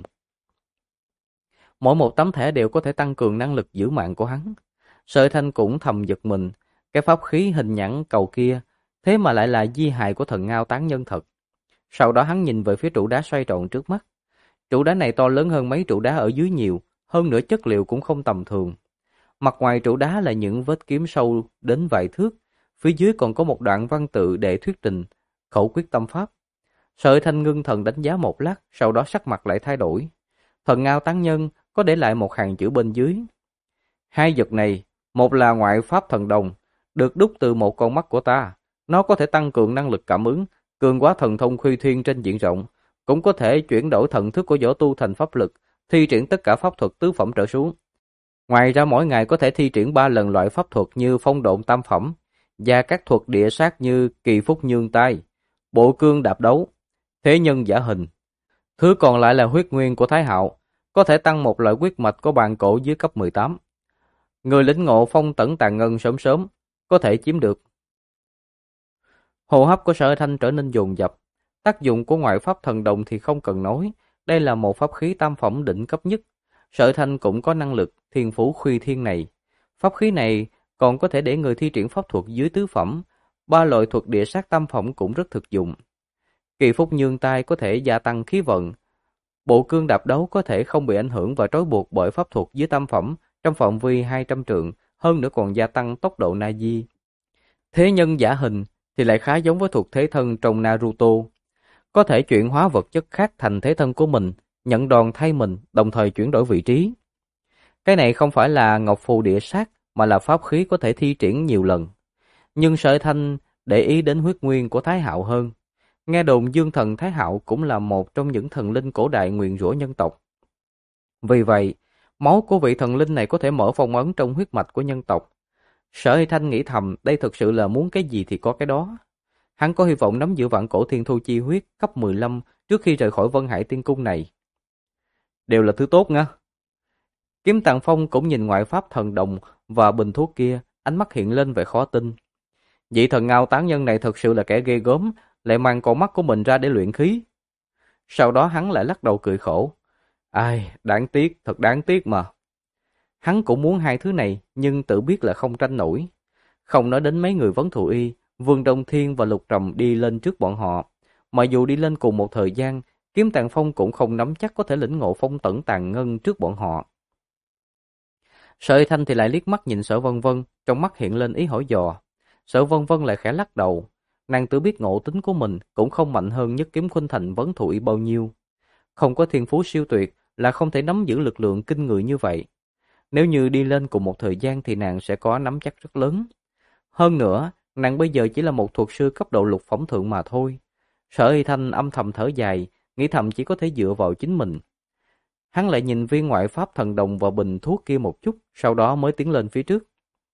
Mỗi một tấm thẻ đều có thể tăng cường năng lực giữ mạng của hắn. Sở Hơi Thanh cũng thầm giật mình, cái pháp khí hình nhãn cầu kia, thế mà lại là di hài của thần Ngao Tán Nhân thật. Sau đó hắn nhìn về phía trụ đá xoay tròn trước mắt. Trụ đá này to lớn hơn mấy trụ đá ở dưới nhiều, hơn nữa chất liệu cũng không tầm thường. Mặt ngoài trụ đá là những vết kiếm sâu đến vài thước, phía dưới còn có một đoạn văn tự để thuyết trình khẩu quyết tâm pháp. Sở Hơi Thanh ngưng thần đánh giá một lát, sau đó sắc mặt lại thay đổi. Thần Ngao Tán Nhân có để lại một hàng chữ bên dưới. Hai vật này, một là ngoại pháp thần đồng, được đúc từ một con mắt của ta. Nó có thể tăng cường năng lực cảm ứng, cường hóa thần thông Khuy Thiên trên diện rộng, cũng có thể chuyển đổi thần thức của võ tu thành pháp lực, thi triển tất cả pháp thuật tứ phẩm trở xuống. Ngoài ra mỗi ngày có thể thi triển 3 lần loại pháp thuật như phong độn tam phẩm và các thuật địa sát như kỳ phúc nhương tai, bộ cương đạp đấu, thế nhân giả hình. Thứ còn lại là huyết nguyên của Thái Hạo, có thể tăng một loại huyết mạch của bàn cổ dưới cấp 18. Người lĩnh ngộ phong tẩn tàn ngân sớm sớm có thể chiếm được. Hô hấp của Sở Hơi Thanh trở nên dồn dập. Tác dụng của ngoại pháp thần đồng thì không cần nói, đây là một pháp khí tam phẩm đỉnh cấp nhất. Sở Hơi Thanh cũng có năng lực thiên phú Khuy Thiên này. Pháp khí này còn có thể để người thi triển pháp thuật dưới tứ phẩm, 3 loại thuật địa sát tam phẩm cũng rất thực dụng. Kỳ phúc nhương tai có thể gia tăng khí vận. Bộ cương đạp đấu có thể không bị ảnh hưởng và trói buộc bởi pháp thuật dưới tam phẩm trong phạm vi 200 trượng, hơn nữa còn gia tăng tốc độ na di. Thế nhân giả hình thì lại khá giống với thuật thế thân trong Naruto. Có thể chuyển hóa vật chất khác thành thế thân của mình, nhận đòn thay mình, đồng thời chuyển đổi vị trí. Cái này không phải là ngọc phù địa sát, mà là pháp khí có thể thi triển nhiều lần. Nhưng Sở Hơi Thanh để ý đến huyết nguyên của Thái Hạo hơn. Nghe đồn Dương thần Thái Hạo cũng là một trong những thần linh cổ đại nguyền rủa nhân tộc. Vì vậy, máu của vị thần linh này có thể mở phong ấn trong huyết mạch của nhân tộc. Sở Hơi Thanh nghĩ thầm đây thực sự là muốn cái gì thì có cái đó. Hắn có hy vọng nắm giữ vạn cổ thiên thu chi huyết cấp 15 trước khi rời khỏi Vân Hải Tiên Cung này. Đều là thứ tốt nha. Kiếm Tàng Phong cũng nhìn ngoại pháp thần đồng và bình thuốc kia, ánh mắt hiện lên vẻ khó tin. Vị thần Ngao Tán Nhân này thật sự là kẻ ghê gớm, lại mang con mắt của mình ra để luyện khí. Sau đó hắn lại lắc đầu cười khổ. Ai, đáng tiếc, thật đáng tiếc mà. Hắn cũng muốn hai thứ này, nhưng tự biết là không tranh nổi. Không nói đến mấy người vấn thù y, Vương Đông Thiên và Lục Trầm đi lên trước bọn họ. Mà dù đi lên cùng một thời gian, Kiếm Tàng Phong cũng không nắm chắc có thể lĩnh ngộ phong tẩn tàn ngân trước bọn họ. Sở Hơi Thanh thì lại liếc mắt nhìn Sở Vân Vân, trong mắt hiện lên ý hỏi dò. Sở Vân Vân lại khẽ lắc đầu. Nàng tự biết ngộ tính của mình cũng không mạnh hơn Nhất Kiếm Khuynh Thành vấn thù y bao nhiêu. Không có thiên phú siêu tuyệt là không thể nắm giữ lực lượng kinh người như vậy. Nếu như đi lên cùng một thời gian thì nàng sẽ có nắm chắc rất lớn. Hơn nữa, nàng bây giờ chỉ là một thuật sư cấp độ lục phẩm thượng mà thôi. Sở Hơi Thanh âm thầm thở dài, nghĩ thầm chỉ có thể dựa vào chính mình. Hắn lại nhìn viên ngoại pháp thần đồng và bình thuốc kia một chút, sau đó mới tiến lên phía trước.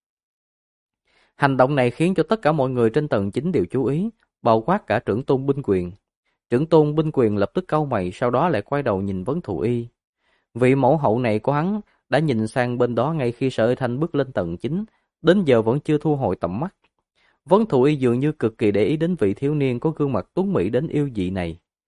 Hành động này khiến cho tất cả mọi người trên tầng 9 đều chú ý, bao quát cả trưởng tôn binh quyền. Trưởng tôn binh quyền lập tức cau mày, sau đó lại quay đầu nhìn vấn thù y. Vị mẫu hậu này của hắn đã nhìn sang bên đó ngay khi Sở Hơi Thanh bước lên tầng 9, đến giờ vẫn chưa thu hồi tầm mắt. Vấn thù y dường như cực kỳ để ý đến vị thiếu niên có gương mặt tuấn mỹ đến yêu dị này.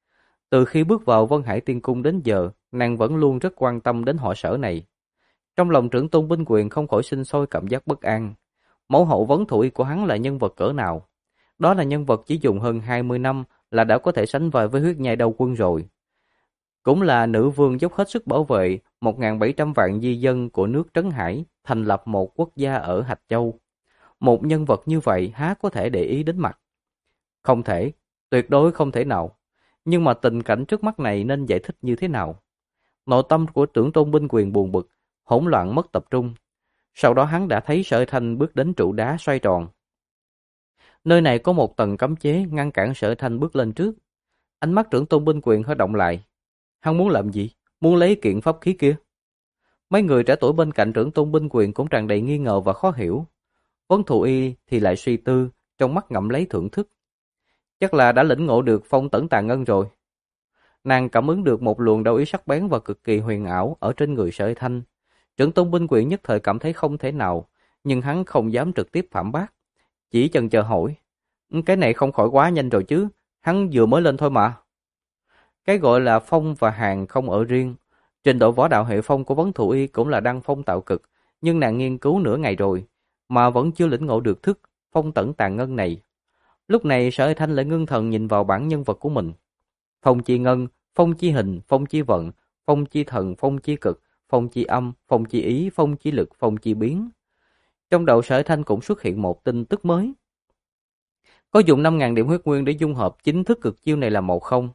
Từ khi bước vào Vân Hải Tiên Cung đến giờ, nàng vẫn luôn rất quan tâm đến họ Sở này. Trong lòng Trưởng Tôn Binh Quyền không khỏi sinh sôi cảm giác bất an. Mẫu hậu Vấn Thụ Y của hắn là nhân vật cỡ nào? Đó là nhân vật chỉ dùng hơn 20 năm là đã có thể sánh vai với huyết nhai Đao Quân rồi. Cũng là nữ vương dốc hết sức bảo vệ 1.700 vạn di dân của nước Trấn Hải, thành lập một quốc gia ở Hạch Châu. Một nhân vật như vậy há có thể để ý đến mặt? Không thể, tuyệt đối không thể nào. Nhưng mà tình cảnh trước mắt này nên giải thích như thế nào? Nội tâm của Trưởng Tôn Binh Quyền buồn bực, hỗn loạn mất tập trung. Sau đó hắn đã thấy Sở Thanh bước đến trụ đá xoay tròn. Nơi này có một tầng cấm chế ngăn cản Sở Thanh bước lên trước. Ánh mắt Trưởng Tôn Binh Quyền hơi động lại. Hắn muốn làm gì? Muốn lấy kiện pháp khí kia? Mấy người trẻ tuổi bên cạnh Trưởng Tôn Binh Quyền cũng tràn đầy nghi ngờ và khó hiểu. Vấn Thụ Y thì lại suy tư, trong mắt ngậm lấy thưởng thức. Chắc là đã lĩnh ngộ được phong tẩn tàn ngân rồi. Nàng cảm ứng được một luồng đau ý sắc bén và cực kỳ huyền ảo ở trên người Sở Thanh. Trưởng Tôn Binh Quyền nhất thời cảm thấy không thể nào, nhưng hắn không dám trực tiếp phản bác. Chỉ chần chờ hỏi, cái này không khỏi quá nhanh rồi chứ, hắn vừa mới lên thôi mà. Cái gọi là phong và hàng không ở riêng. Trình độ võ đạo hệ phong của Vấn Thụ Y cũng là đăng phong tạo cực, nhưng nàng nghiên cứu nửa ngày rồi, mà vẫn chưa lĩnh ngộ được thức phong tẩn tàn ngân này. Lúc này Sở Thanh lại ngưng thần nhìn vào bản nhân vật của mình. Phong chi ngân, phong chi hình, phong chi vận, phong chi thần, phong chi cực, phong chi âm, phong chi ý, phong chi lực, phong chi biến. Trong đầu Sở Thanh cũng xuất hiện một tin tức mới. Có dùng 5.000 điểm huyết nguyên để dung hợp chính thức cực chiêu này là một không?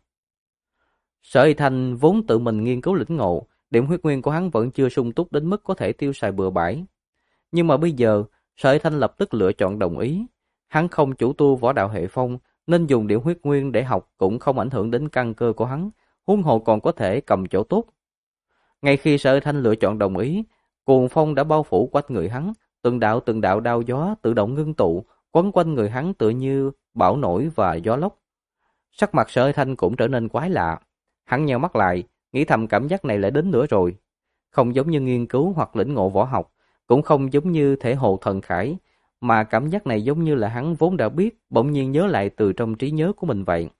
Sở Thanh vốn tự mình nghiên cứu lĩnh ngộ, điểm huyết nguyên của hắn vẫn chưa sung túc đến mức có thể tiêu xài bừa bãi. Nhưng mà bây giờ, Sở Thanh lập tức lựa chọn đồng ý. Hắn không chủ tu võ đạo hệ phong, nên dùng điểm huyết nguyên để học cũng không ảnh hưởng đến căn cơ của hắn, huống hồ còn có thể cầm chỗ tốt. Ngay khi Sở Thanh lựa chọn đồng ý, cuồng phong đã bao phủ quanh người hắn, từng đạo đao gió tự động ngưng tụ, quấn quanh người hắn tựa như bão nổi và gió lốc. Sắc mặt Sở Thanh cũng trở nên quái lạ. Hắn nheo mắt lại, nghĩ thầm cảm giác này lại đến nữa rồi. Không giống như nghiên cứu hoặc lĩnh ngộ võ học, cũng không giống như thể hồ thần khải, mà cảm giác này giống như là hắn vốn đã biết, bỗng nhiên nhớ lại từ trong trí nhớ của mình vậy.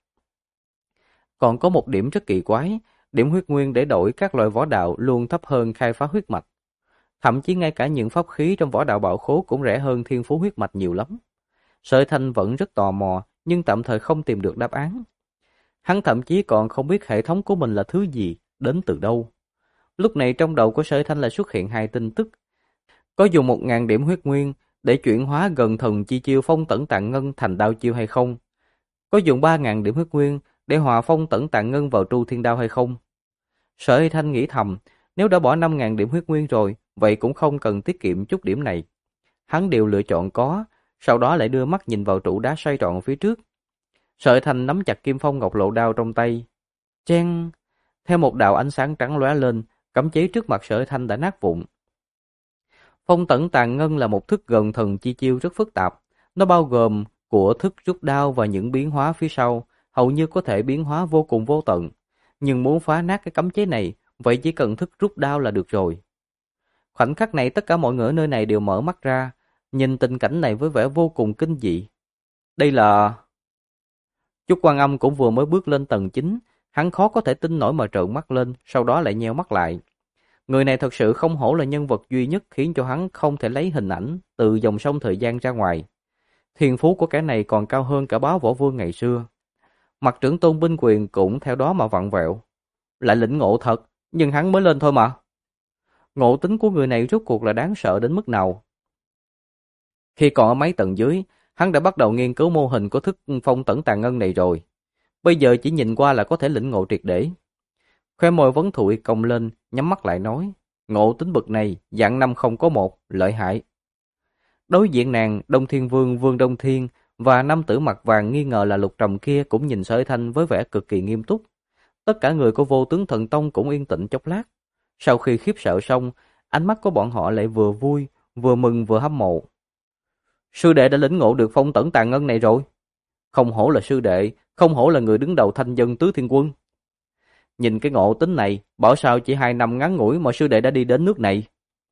Còn có một điểm rất kỳ quái, điểm huyết nguyên để đổi các loại võ đạo luôn thấp hơn khai phá huyết mạch. Thậm chí ngay cả những pháp khí trong võ đạo bảo khố cũng rẻ hơn thiên phú huyết mạch nhiều lắm. Sở Thanh vẫn rất tò mò, nhưng tạm thời không tìm được đáp án. Hắn thậm chí còn không biết hệ thống của mình là thứ gì, đến từ đâu. Lúc này trong đầu của Sở Thanh lại xuất hiện hai tin tức. Có dùng 1.000 điểm huyết nguyên để chuyển hóa gần thần chi chiêu phong tẩn tạng ngân thành đao chiêu hay không? Có dùng 3.000 điểm huyết nguyên để hòa phong tẩn tạng ngân vào tru thiên đao hay không? Sở Thanh nghĩ thầm, nếu đã bỏ 5.000 điểm huyết nguyên rồi, vậy cũng không cần tiết kiệm chút điểm này. Hắn đều lựa chọn có, sau đó lại đưa mắt nhìn vào trụ đá xoay tròn phía trước. Sở Thanh nắm chặt kim phong ngọc lộ đao trong tay. Chen! Theo một đạo ánh sáng trắng lóe lên, cấm chế trước mặt Sở Thanh đã nát vụn. Phong tẩn tàn ngân là một thức gần thần chi chiêu rất phức tạp. Nó bao gồm của thức rút đao và những biến hóa phía sau, hầu như có thể biến hóa vô cùng vô tận. Nhưng muốn phá nát cái cấm chế này, vậy chỉ cần thức rút đao là được rồi. Khoảnh khắc này tất cả mọi người ở nơi này đều mở mắt ra, nhìn tình cảnh này với vẻ vô cùng kinh dị. Đây là... Chúc Quan Âm cũng vừa mới bước lên tầng 9, hắn khó có thể tin nổi mà trợn mắt lên, sau đó lại nheo mắt lại. Người này thật sự không hổ là nhân vật duy nhất khiến cho hắn không thể lấy hình ảnh từ dòng sông thời gian ra ngoài. Thiên phú của kẻ này còn cao hơn cả Báo Võ Vương ngày xưa. Mặt Trưởng Tôn Binh Quyền cũng theo đó mà vặn vẹo. Lại lĩnh ngộ thật, nhưng hắn mới lên thôi mà. Ngộ tính của người này rốt cuộc là đáng sợ đến mức nào? Khi còn ở mấy tầng dưới, hắn đã bắt đầu nghiên cứu mô hình của thức phong tẩn tàn ngân này rồi. Bây giờ chỉ nhìn qua là có thể lĩnh ngộ triệt để. Khoe môi Vấn Thụ Y cong lên, nhắm mắt lại nói, ngộ tính bậc này, dạng năm không có một, lợi hại. Đối diện nàng, Đông Thiên Vương, Vương Đông Thiên và nam tử mặt vàng nghi ngờ là Lục Trầm kia cũng nhìn Sở Thanh với vẻ cực kỳ nghiêm túc. Tất cả người của Vô Tướng Thần Tông cũng yên tĩnh chốc lát. Sau khi khiếp sợ xong, ánh mắt của bọn họ lại vừa vui, vừa mừng vừa hâm mộ. Sư đệ đã lĩnh ngộ được phong tẩn tàn ngân này rồi. Không hổ là sư đệ, không hổ là người đứng đầu thanh dân tứ thiên quân. Nhìn cái ngộ tính này, bảo sao chỉ 2 năm ngắn ngủi mà sư đệ đã đi đến nước này.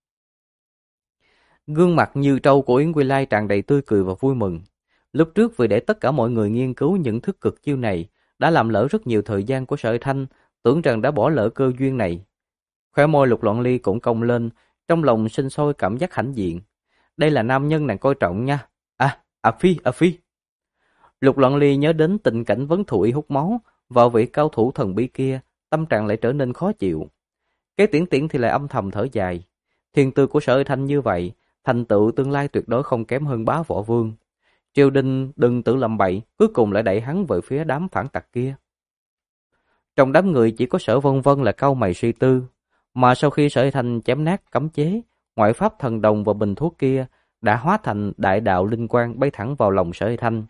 Gương mặt như trâu của Yến Quy Lai tràn đầy tươi cười và vui mừng. Lúc trước vì để tất cả mọi người nghiên cứu những thức cực chiêu này, đã làm lỡ rất nhiều thời gian của Sở Thanh, tưởng rằng đã bỏ lỡ cơ duyên này. Khóe môi Lục Loạn Ly cũng cong lên, trong lòng sinh sôi cảm giác hãnh diện. Đây là nam nhân nàng coi trọng nha. A Phi. Lục Loạn Ly nhớ đến tình cảnh vấn thụy hút máu vào vị cao thủ thần bí kia, tâm trạng lại trở nên khó chịu. Cái Tiễn Tiễn thì lại âm thầm thở dài. Thiên tư của Sở Thanh như vậy, thành tựu tương lai tuyệt đối không kém hơn Bá Võ Vương. Triều đình đừng tự làm bậy, cuối cùng lại đẩy hắn về phía đám phản tặc kia. Trong đám người chỉ có Sở Vân Vân là cau mày suy tư, mà sau khi Sở Thanh chém nát cấm chế, ngoại pháp thần đồng và bình thuốc kia đã hóa thành đại đạo linh quang bay thẳng vào lòng Sở Thanh.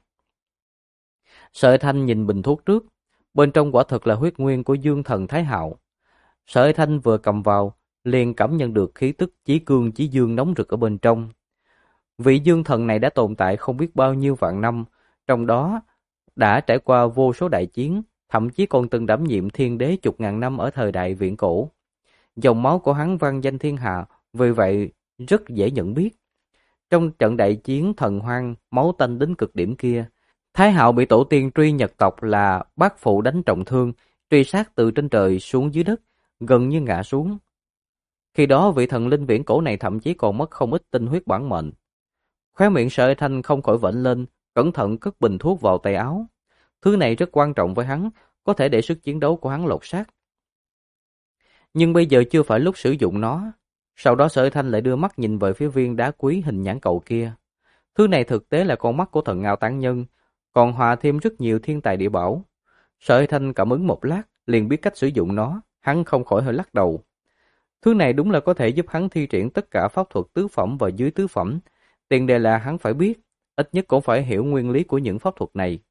Sở Thanh nhìn bình thuốc trước, bên trong quả thực là huyết nguyên của Dương Thần Thái Hạo. Sở Thanh vừa cầm vào, liền cảm nhận được khí tức chí cương chí dương nóng rực ở bên trong. Vị Dương Thần này đã tồn tại không biết bao nhiêu vạn năm, trong đó đã trải qua vô số đại chiến, thậm chí còn từng đảm nhiệm thiên đế chục ngàn năm ở thời đại viễn cổ. Dòng máu của hắn vang danh thiên hạ, vì vậy rất dễ nhận biết. Trong trận đại chiến thần hoang, máu tanh đến cực điểm kia, Thái Hạo bị tổ tiên truy Nhật tộc là bác phụ đánh trọng thương, truy sát từ trên trời xuống dưới đất, gần như ngã xuống. Khi đó vị thần linh viễn cổ này thậm chí còn mất không ít tinh huyết bản mệnh. Khóe miệng Sở Thanh không khỏi vểnh lên, cẩn thận cất bình thuốc vào tay áo. Thứ này rất quan trọng với hắn, có thể để sức chiến đấu của hắn lột xác. Nhưng bây giờ chưa phải lúc sử dụng nó. Sau đó Sở Thanh lại đưa mắt nhìn về phía viên đá quý hình nhãn cầu kia. Thứ này thực tế là con mắt của thần Ngao Tán Nhân, còn hòa thêm rất nhiều thiên tài địa bảo. Sở Thanh cảm ứng một lát, liền biết cách sử dụng nó, hắn không khỏi hơi lắc đầu. Thứ này đúng là có thể giúp hắn thi triển tất cả pháp thuật tứ phẩm và dưới tứ phẩm. Tiền đề là hắn phải biết, ít nhất cũng phải hiểu nguyên lý của những pháp thuật này.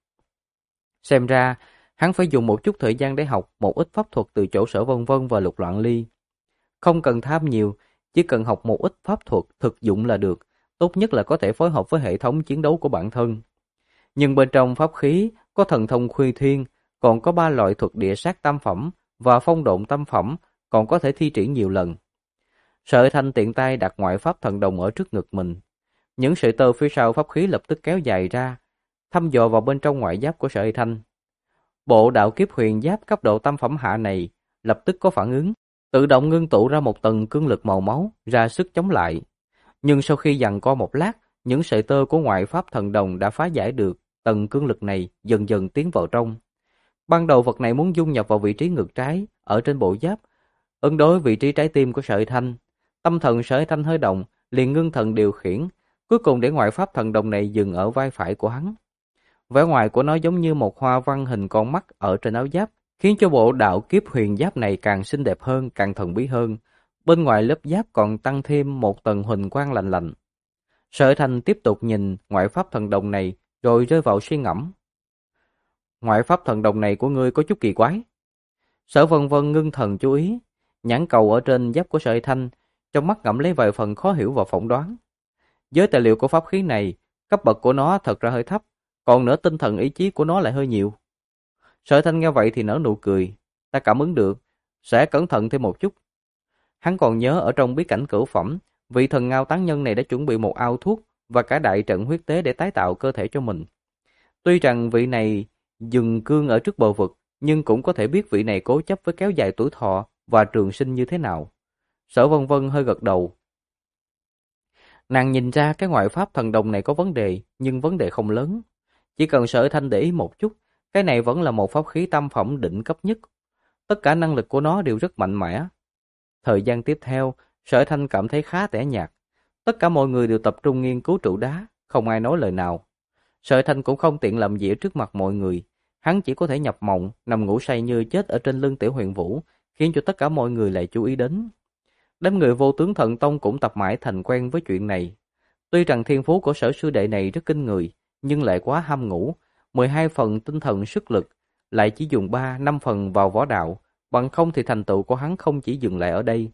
Xem ra, hắn phải dùng một chút thời gian để học một ít pháp thuật từ chỗ Sở Vân Vân và Lục Loạn Ly. Không cần tham nhiều, chỉ cần học một ít pháp thuật thực dụng là được, tốt nhất là có thể phối hợp với hệ thống chiến đấu của bản thân. Nhưng bên trong pháp khí có thần thông Khuy Thiên, còn có 3 loại thuật địa sát tam phẩm và phong độn tam phẩm, còn có thể thi triển nhiều lần. Sở Thanh tiện tay đặt ngoại pháp thần đồng ở trước ngực mình. Những sợi tơ phía sau pháp khí lập tức kéo dài ra, thăm dò vào bên trong ngoại giáp của Sở Thanh. Bộ đạo kiếp huyền giáp cấp độ tam phẩm hạ này lập tức có phản ứng, tự động ngưng tụ ra một tầng cương lực màu máu, ra sức chống lại. Nhưng sau khi giằng co một lát, những sợi tơ của ngoại pháp thần đồng đã phá giải được tầng cương lực này, dần dần tiến vào trong. Ban đầu vật này muốn dung nhập vào vị trí ngực trái ở trên bộ giáp, ứng đối vị trí trái tim của Sở Thanh. Tâm thần Sở Thanh hơi động, liền ngưng thần điều khiển, cuối cùng để ngoại pháp thần đồng này dừng ở vai phải của hắn. Vẻ ngoài của nó giống như một hoa văn hình con mắt ở trên áo giáp, khiến cho bộ đạo kiếp huyền giáp này càng xinh đẹp hơn, càng thần bí hơn. Bên ngoài lớp giáp còn tăng thêm một tầng huỳnh quang lạnh lạnh. Sở Thanh tiếp tục nhìn ngoại pháp thần đồng này, rồi rơi vào suy ngẫm. Ngoại pháp thần đồng này của ngươi có chút kỳ quái. Sở Vân Vân ngưng thần chú ý, nhãn cầu ở trên giáp của Sở Thanh, trong mắt ngậm lấy vài phần khó hiểu và phỏng đoán. Với tài liệu của pháp khí này, cấp bậc của nó thật ra hơi thấp, còn nữa tinh thần ý chí của nó lại hơi nhiều. Sở Thanh nghe vậy thì nở nụ cười. Ta cảm ứng được, sẽ cẩn thận thêm một chút. Hắn còn nhớ ở trong bí cảnh cửu phẩm, vị thần Ngao Tán Nhân này đã chuẩn bị một ao thuốc và cả đại trận huyết tế để tái tạo cơ thể cho mình. Tuy rằng vị này dừng cương ở trước bờ vực, nhưng cũng có thể biết vị này cố chấp với kéo dài tuổi thọ và trường sinh như thế nào. Sở Vân Vân hơi gật đầu. Nàng nhìn ra cái ngoại pháp thần đồng này có vấn đề, nhưng vấn đề không lớn. Chỉ cần Sở Thanh để ý một chút, cái này vẫn là một pháp khí tam phẩm đỉnh cấp nhất. Tất cả năng lực của nó đều rất mạnh mẽ. Thời gian tiếp theo, Sở Thanh cảm thấy khá tẻ nhạt. Tất cả mọi người đều tập trung nghiên cứu trụ đá, không ai nói lời nào. Sở Thanh cũng không tiện làm dĩa trước mặt mọi người. Hắn chỉ có thể nhập mộng, nằm ngủ say như chết ở trên lưng Tiểu Huyền Vũ, khiến cho tất cả mọi người lại chú ý đến. Đám người Vô Tướng Thần Tông cũng tập mãi thành quen với chuyện này. Tuy rằng thiên phú của Sở sư đệ này rất kinh người, nhưng lại quá ham ngủ, 12 phần tinh thần sức lực, lại chỉ dùng 3-5 phần vào võ đạo, bằng không thì thành tựu của hắn không chỉ dừng lại ở đây.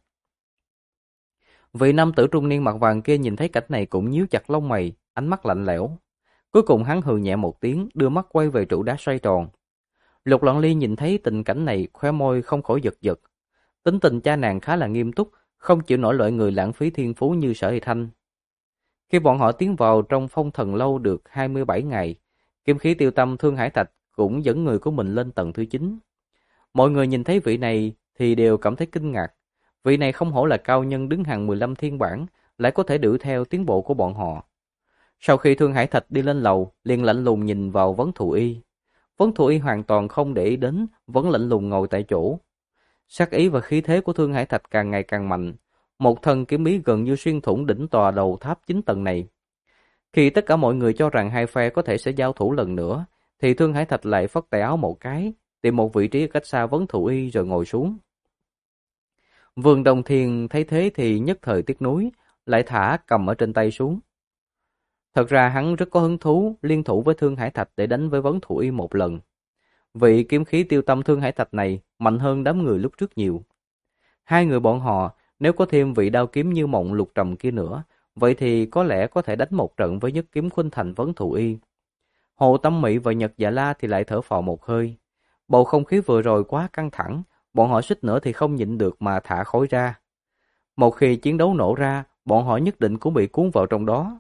Vị nam tử trung niên mặt vàng kia nhìn thấy cảnh này cũng nhíu chặt lông mày, ánh mắt lạnh lẽo. Cuối cùng hắn hừ nhẹ một tiếng, đưa mắt quay về trụ đá xoay tròn. Lục Loạn Ly nhìn thấy tình cảnh này, khóe môi không khỏi giật giật. Tính tình cha nàng khá là nghiêm túc, không chịu nổi loại người lãng phí thiên phú như Sở Thị Thanh. Khi bọn họ tiến vào trong Phong Thần Lâu được 27 ngày, kim khí tiêu tâm Thương Hải Thạch cũng dẫn người của mình lên tầng thứ 9. Mọi người nhìn thấy vị này thì đều cảm thấy kinh ngạc. Vị này không hổ là cao nhân đứng hàng 15 thiên bản, lại có thể đuổi theo tiến bộ của bọn họ. Sau khi Thương Hải Thạch đi lên lầu, liền lạnh lùng nhìn vào Vấn Thụ Y. Vấn Thụ Y hoàn toàn không để ý đến, vẫn lạnh lùng ngồi tại chỗ. Sát ý và khí thế của Thương Hải Thạch càng ngày càng mạnh. Một thân kiếm ý gần như xuyên thủng đỉnh tòa đầu tháp 9 tầng này. Khi tất cả mọi người cho rằng hai phe có thể sẽ giao thủ lần nữa, thì Thương Hải Thạch lại phất tay áo một cái, tìm một vị trí cách xa Vấn Thụ Y rồi ngồi xuống. Vương Đông Thiên thấy thế thì nhất thời tiếc nuối, lại thả cầm ở trên tay xuống. Thật ra hắn rất có hứng thú liên thủ với Thương Hải Thạch để đánh với Vấn Thụ Y một lần. Vị kiếm khí tiêu tâm Thương Hải Thạch này mạnh hơn đám người lúc trước nhiều. Hai người bọn họ, nếu có thêm vị đao kiếm như mộng lục trầm kia nữa, vậy thì có lẽ có thể đánh một trận với nhất kiếm khuynh thành Vấn Thụ Y. Hồ Tâm Mị và Nhật Dạ La thì lại thở phào một hơi. Bầu không khí vừa rồi quá căng thẳng, bọn họ suýt nữa thì không nhịn được mà thả khói ra. Một khi chiến đấu nổ ra, bọn họ nhất định cũng bị cuốn vào trong đó.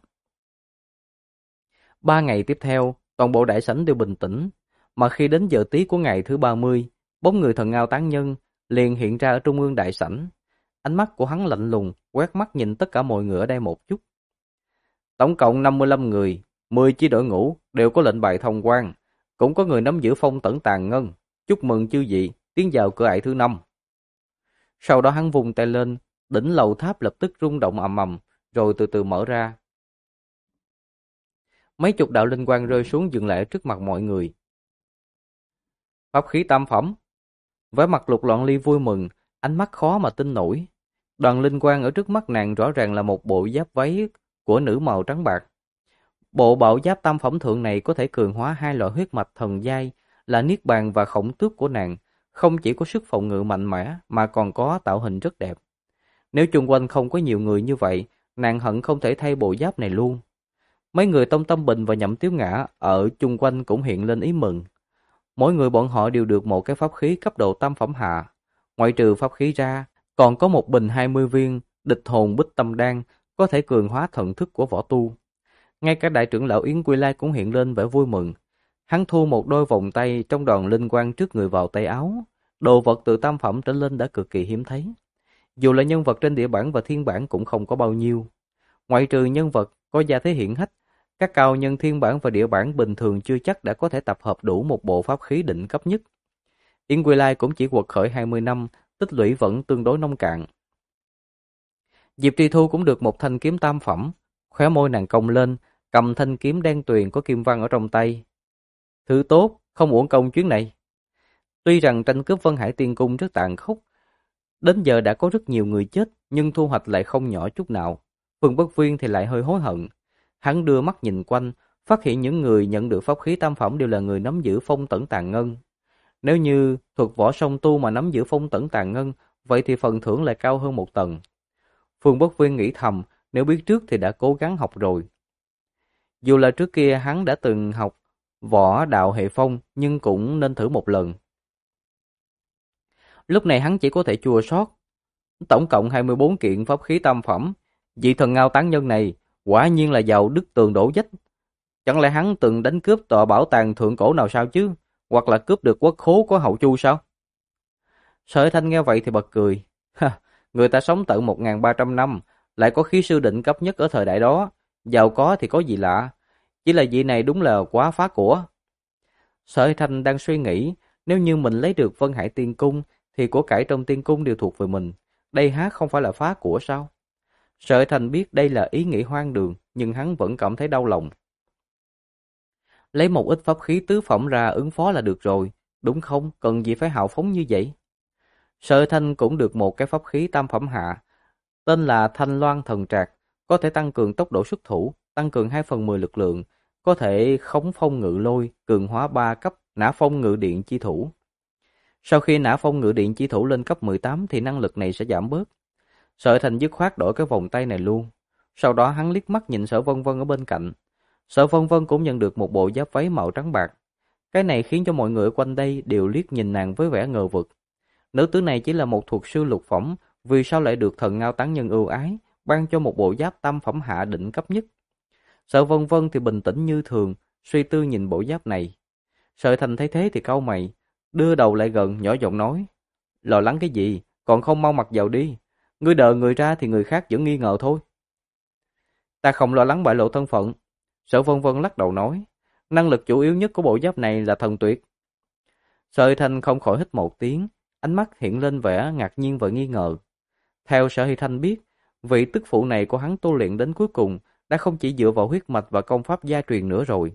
3 ngày tiếp theo, toàn bộ đại sảnh đều bình tĩnh, mà khi đến giờ tí của ngày thứ 30, bóng người Thần Ngao Tán Nhân liền hiện ra ở trung ương đại sảnh. Ánh mắt của hắn lạnh lùng, quét mắt nhìn tất cả mọi người ở đây một chút. Tổng cộng 55 người, 10 chi đội ngũ đều có lệnh bài thông quan, cũng có người nắm giữ phong tẩn tàn ngân. Chúc mừng chư vị, tiến vào cửa ải thứ 5. Sau đó hắn vung tay lên, đỉnh lầu tháp lập tức rung động ầm ầm, rồi từ từ mở ra. Mấy chục đạo linh quang rơi xuống dừng lại trước mặt mọi người. Pháp khí tam phẩm. Vẻ mặt Lục Loạn Ly vui mừng, ánh mắt khó mà tin nổi. Đoàn linh quang ở trước mắt nàng rõ ràng là một bộ giáp váy của nữ màu trắng bạc. Bộ bảo giáp tam phẩm thượng này có thể cường hóa hai loại huyết mạch thần giai là Niết Bàn và Khổng Tước của nàng, không chỉ có sức phòng ngự mạnh mẽ mà còn có tạo hình rất đẹp. Nếu chung quanh không có nhiều người như vậy, nàng hận không thể thay bộ giáp này luôn. Mấy người Tông Tâm Bình và Nhậm Tiếu Ngã ở chung quanh cũng hiện lên ý mừng. Mỗi người bọn họ đều được một cái pháp khí cấp độ tam phẩm hạ. Ngoại trừ pháp khí ra, còn có một bình 20 viên địch hồn bích tâm đan có thể cường hóa thần thức của võ tu. Ngay cả đại trưởng lão Yến Quy Lai cũng hiện lên vẻ vui mừng. Hắn thu một đôi vòng tay trong đoàn linh quang trước người vào tay áo. Đồ vật từ tam phẩm trở lên đã cực kỳ hiếm thấy. Dù là nhân vật trên địa bản và thiên bản cũng không có bao nhiêu. Ngoại trừ nhân vật có gia thế hiển hách, các cao nhân thiên bản và địa bản bình thường chưa chắc đã có thể tập hợp đủ một bộ pháp khí đỉnh cấp nhất. Yến Quy Lai cũng chỉ quật khởi 20 năm, tích lũy vẫn tương đối nông cạn. Diệp Tri Thu cũng được một thanh kiếm tam phẩm, khóe môi nàng cong lên, cầm thanh kiếm đen tuyền có kim văn ở trong tay. Thứ tốt, không uổng công chuyến này. Tuy rằng tranh cướp Vân Hải Tiên Cung rất tàn khốc, đến giờ đã có rất nhiều người chết, nhưng thu hoạch lại không nhỏ chút nào. Phương Bất Viên thì lại hơi hối hận. Hắn đưa mắt nhìn quanh, phát hiện những người nhận được pháp khí tam phẩm đều là người nắm giữ phong tẩn tàn ngân. Nếu như thuật võ song tu mà nắm giữ phong tẩn tàn ngân, vậy thì phần thưởng lại cao hơn một tầng. Phương Bất Viên nghĩ thầm, nếu biết trước thì đã cố gắng học rồi. Dù là trước kia hắn đã từng học võ đạo hệ phong, nhưng cũng nên thử một lần. Lúc này hắn chỉ có thể chua xót. Tổng cộng 24 kiện pháp khí tam phẩm. Vị Thần Ngao Tán Nhân này quả nhiên là giàu đức tường đổ vách. Chẳng lẽ hắn từng đánh cướp tòa bảo tàng thượng cổ nào sao chứ? Hoặc là cướp được quốc khố của Hậu Chu sao? Sở Thanh nghe vậy thì bật cười. Người ta sống tận 1.300 năm, lại có khí sư đỉnh cấp nhất ở thời đại đó. Giàu có thì có gì lạ. Chỉ là vị này đúng là quá phá của. Sở Thanh đang suy nghĩ, nếu như mình lấy được Vân Hải Tiên Cung, thì của cải trong tiên cung đều thuộc về mình. Đây há không phải là phá của sao? Sở Thanh biết đây là ý nghĩ hoang đường, nhưng hắn vẫn cảm thấy đau lòng. Lấy một ít pháp khí tứ phẩm ra ứng phó là được rồi, đúng không? Cần gì phải hào phóng như vậy? Sở Thanh cũng được một cái pháp khí tam phẩm hạ, tên là Thanh Loan Thần Trạc, có thể tăng cường tốc độ xuất thủ, tăng cường 2/10 lực lượng, có thể khống phong ngự lôi, cường hóa 3 cấp, nã phong ngự điện chi thủ. Sau khi nã phong ngự điện chi thủ lên cấp 18 thì năng lực này sẽ giảm bớt. Sở Thành dứt khoát đổi cái vòng tay này luôn. Sau đó hắn liếc mắt nhìn Sở Vân Vân ở bên cạnh. Sở Vân Vân cũng nhận được một bộ giáp váy màu trắng bạc. Cái này khiến cho mọi người quanh đây đều liếc nhìn nàng với vẻ ngờ vực. Nữ tử này chỉ là một thuật sư lục phẩm, vì sao lại được Thần Ngao Tán Nhân ưu ái, ban cho một bộ giáp tam phẩm hạ đỉnh cấp nhất. Sở Vân Vân thì bình tĩnh như thường, suy tư nhìn bộ giáp này. Sở Thành thấy thế thì cau mày, đưa đầu lại gần nhỏ giọng nói, lo lắng cái gì, còn không mau mặc vào đi. Ngươi đờ người ra thì người khác vẫn nghi ngờ thôi. Ta không lo lắng bại lộ thân phận. Sở Vân Vân lắc đầu nói, năng lực chủ yếu nhất của bộ giáp này là thần tuyệt. Sở Thanh không khỏi hít một tiếng, ánh mắt hiện lên vẻ ngạc nhiên và nghi ngờ. Theo Sở Hy Thanh biết, vị tức phụ này của hắn tu luyện đến cuối cùng đã không chỉ dựa vào huyết mạch và công pháp gia truyền nữa rồi.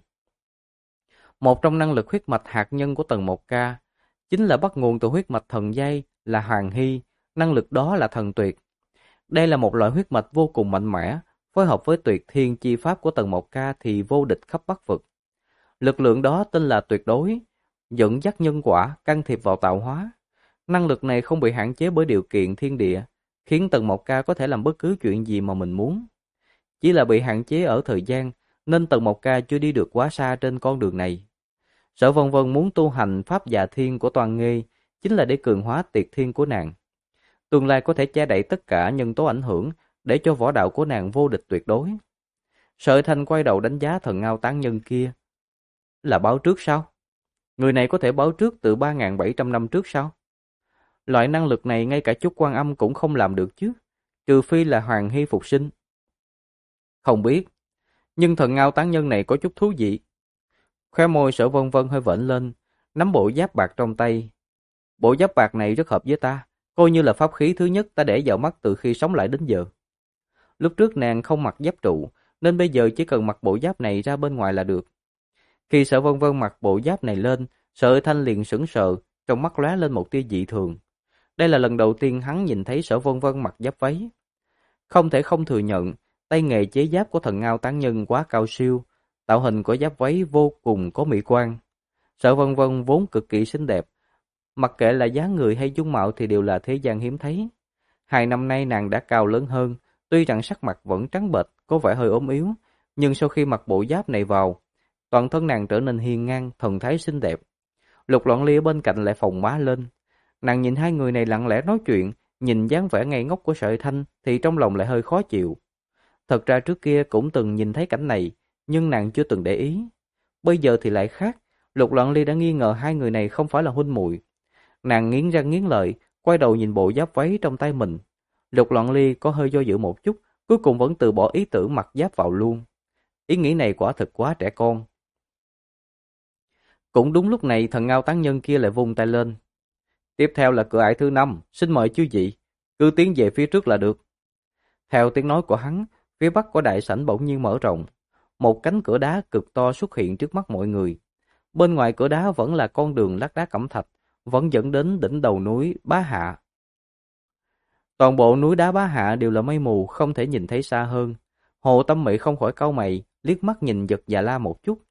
Một trong năng lực huyết mạch hạt nhân của tầng 1K chính là bắt nguồn từ huyết mạch thần giai là Hoàng Hy, năng lực đó là thần tuyệt. Đây là một loại huyết mạch vô cùng mạnh mẽ, phối hợp với tuyệt thiên chi pháp của tầng 1K thì vô địch khắp Bắc vực. Lực lượng đó tên là tuyệt đối, dẫn dắt nhân quả, can thiệp vào tạo hóa. Năng lực này không bị hạn chế bởi điều kiện thiên địa, khiến tầng 1K có thể làm bất cứ chuyện gì mà mình muốn. Chỉ là bị hạn chế ở thời gian, nên tầng 1K chưa đi được quá xa trên con đường này. Sở Vân Vân muốn tu hành pháp dạ thiên của Toàn Nghê, chính là để cường hóa tiệt thiên của nàng. Tương lai có thể che đậy tất cả nhân tố ảnh hưởng, để cho võ đạo của nàng vô địch tuyệt đối. Sở Thanh quay đầu đánh giá thần ngao tán nhân kia. Là báo trước sao? Người này có thể báo trước từ 3.700 năm trước sao? Loại năng lực này ngay cả chút Quan Âm cũng không làm được chứ, trừ phi là Hoàng Hy phục sinh. Không biết, nhưng thần ngao tán nhân này có chút thú vị. Khóe môi Sở Vân Vân hơi vểnh lên, nắm bộ giáp bạc trong tay. Bộ giáp bạc này rất hợp với ta, coi như là pháp khí thứ nhất ta để vào mắt từ khi sống lại đến giờ. Lúc trước nàng không mặc giáp trụ, nên bây giờ chỉ cần mặc bộ giáp này ra bên ngoài là được. Khi Sở Vân Vân mặc bộ giáp này lên, Sở Thanh liền sững sờ, trong mắt lóe lên một tia dị thường. Đây là lần đầu tiên hắn nhìn thấy Sở Vân Vân mặc giáp váy. Không thể không thừa nhận, tay nghề chế giáp của thần ngao tán nhân quá cao siêu, tạo hình của giáp váy vô cùng có mỹ quan. Sở Vân Vân vốn cực kỳ xinh đẹp, mặc kệ là dáng người hay dung mạo thì đều là thế gian hiếm thấy. 2 năm nay nàng đã cao lớn hơn, tuy rằng sắc mặt vẫn trắng bệch, có vẻ hơi ốm yếu, nhưng sau khi mặc bộ giáp này vào, toàn thân nàng trở nên hiên ngang, thần thái xinh đẹp. Lục Loạn Ly ở bên cạnh lại phồng má lên. Nàng nhìn hai người này lặng lẽ nói chuyện, nhìn dáng vẻ ngây ngốc của Sợi Thanh thì trong lòng lại hơi khó chịu. Thật ra trước kia cũng từng nhìn thấy cảnh này, nhưng nàng chưa từng để ý. Bây giờ thì lại khác, Lục Loạn Ly đã nghi ngờ hai người này không phải là huynh muội. Nàng nghiến răng nghiến lợi, quay đầu nhìn bộ giáp váy trong tay mình. Lục Loạn Ly có hơi do dự một chút, cuối cùng vẫn từ bỏ ý tưởng mặc giáp vào luôn. Ý nghĩ này quả thực quá trẻ con. Cũng đúng lúc này thần ngao tán nhân kia lại vung tay lên. Tiếp theo là cửa ải thứ 5, xin mời chư vị, cứ tiến về phía trước là được. Theo tiếng nói của hắn, phía bắc của đại sảnh bỗng nhiên mở rộng. Một cánh cửa đá cực to xuất hiện trước mắt mọi người. Bên ngoài cửa đá vẫn là con đường lát đá cẩm thạch, vẫn dẫn đến đỉnh đầu núi Bá Hạ. Toàn bộ núi đá Bá Hạ đều là mây mù, không thể nhìn thấy xa hơn. Hồ Tâm Mị không khỏi cau mày, liếc mắt nhìn Giật Dạ La một chút.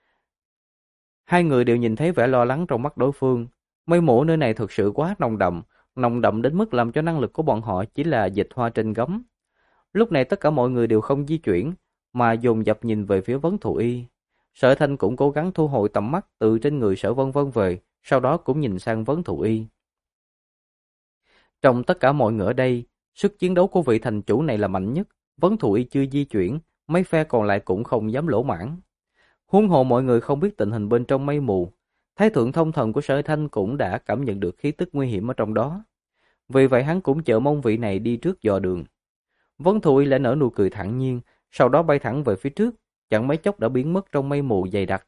Hai người đều nhìn thấy vẻ lo lắng trong mắt đối phương. Mây mù nơi này thực sự quá nồng đậm đến mức làm cho năng lực của bọn họ chỉ là dịch hoa trên gấm. Lúc này tất cả mọi người đều không di chuyển, mà dồn dập nhìn về phía Vấn Thù Y. Sở Thanh cũng cố gắng thu hồi tầm mắt từ trên người Sở Vân Vân về, sau đó cũng nhìn sang Vấn Thù Y. Trong tất cả mọi người ở đây, sức chiến đấu của vị thành chủ này là mạnh nhất. Vấn Thù Y chưa di chuyển, mấy phe còn lại cũng không dám lỗ mãng. Huống hồ mọi người không biết tình hình bên trong mây mù. Thái thượng thông thần của Sở Thanh cũng đã cảm nhận được khí tức nguy hiểm ở trong đó. Vì vậy hắn cũng chờ mong vị này đi trước dò đường. Vấn Thù Y lại nở nụ cười thản nhiên, sau đó bay thẳng về phía trước, chẳng mấy chốc đã biến mất trong mây mù dày đặc.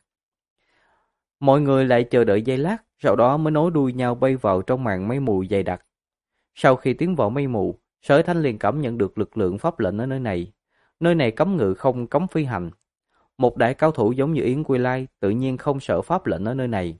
Mọi người lại chờ đợi giây lát, sau đó mới nối đuôi nhau bay vào trong màn mây mù dày đặc. Sau khi tiến vào mây mù, Sở Thanh liền cảm nhận được lực lượng pháp lệnh ở nơi này. Nơi này cấm ngự không cấm phi hành. Một đại cao thủ giống như Yến Quy Lai tự nhiên không sợ pháp lệnh ở nơi này.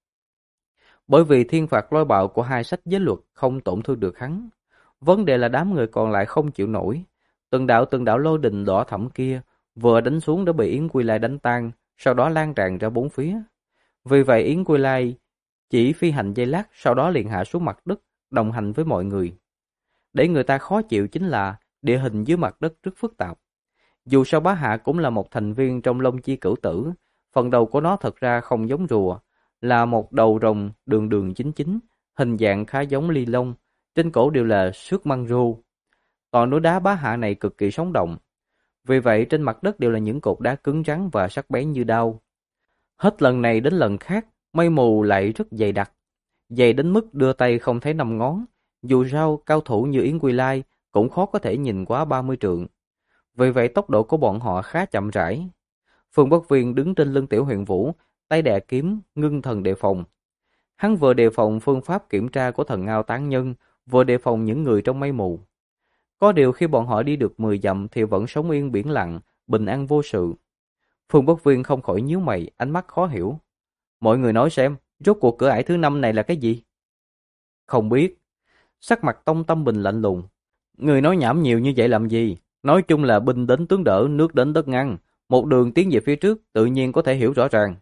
Bởi vì thiên phạt lôi bạo của hai sách giới luật không tổn thương được hắn. Vấn đề là đám người còn lại không chịu nổi. Từng đạo lôi đình đỏ thẫm kia vừa đánh xuống đã bị Yến Quy Lai đánh tan, sau đó lan tràn ra bốn phía. Vì vậy Yến Quy Lai chỉ phi hành giây lát, sau đó liền hạ xuống mặt đất, đồng hành với mọi người. Để người ta khó chịu chính là địa hình dưới mặt đất rất phức tạp. Dù sao Bá Hạ cũng là một thành viên trong Long Chi Cửu Tử, phần đầu của nó thật ra không giống rùa, là một đầu rồng đường đường chính chính, hình dạng khá giống ly long, trên cổ đều là xước măng rô. Toàn núi đá Bá Hạ này cực kỳ sống động, vì vậy trên mặt đất đều là những cột đá cứng rắn và sắc bén như đao. Hết lần này đến lần khác, Mây mù lại rất dày đặc, dày đến mức đưa tay không thấy năm ngón, dù sao cao thủ như Yến Quy Lai cũng khó có thể nhìn quá 30 trượng. Vì vậy tốc độ của bọn họ khá chậm rãi. Phương Bất Viên đứng trên lưng Tiểu Huyền Vũ, tay đè kiếm, ngưng thần đề phòng. Hắn vừa đề phòng phương pháp kiểm tra của thần Ngao Tán Nhân, vừa đề phòng những người trong mây mù. Có điều khi bọn họ đi được 10 dặm thì vẫn sống yên biển lặng, bình an vô sự. Phương Bất Viên không khỏi nhíu mày, ánh mắt khó hiểu. Mọi người nói xem, rốt cuộc cửa ải thứ 5 này là cái gì? Không biết. Sắc mặt Tông Tâm Bình lạnh lùng. Người nói nhảm nhiều như vậy làm gì? Nói chung là binh đến tướng đỡ, nước đến đất ngăn. Một đường tiến về phía trước, tự nhiên có thể hiểu rõ ràng.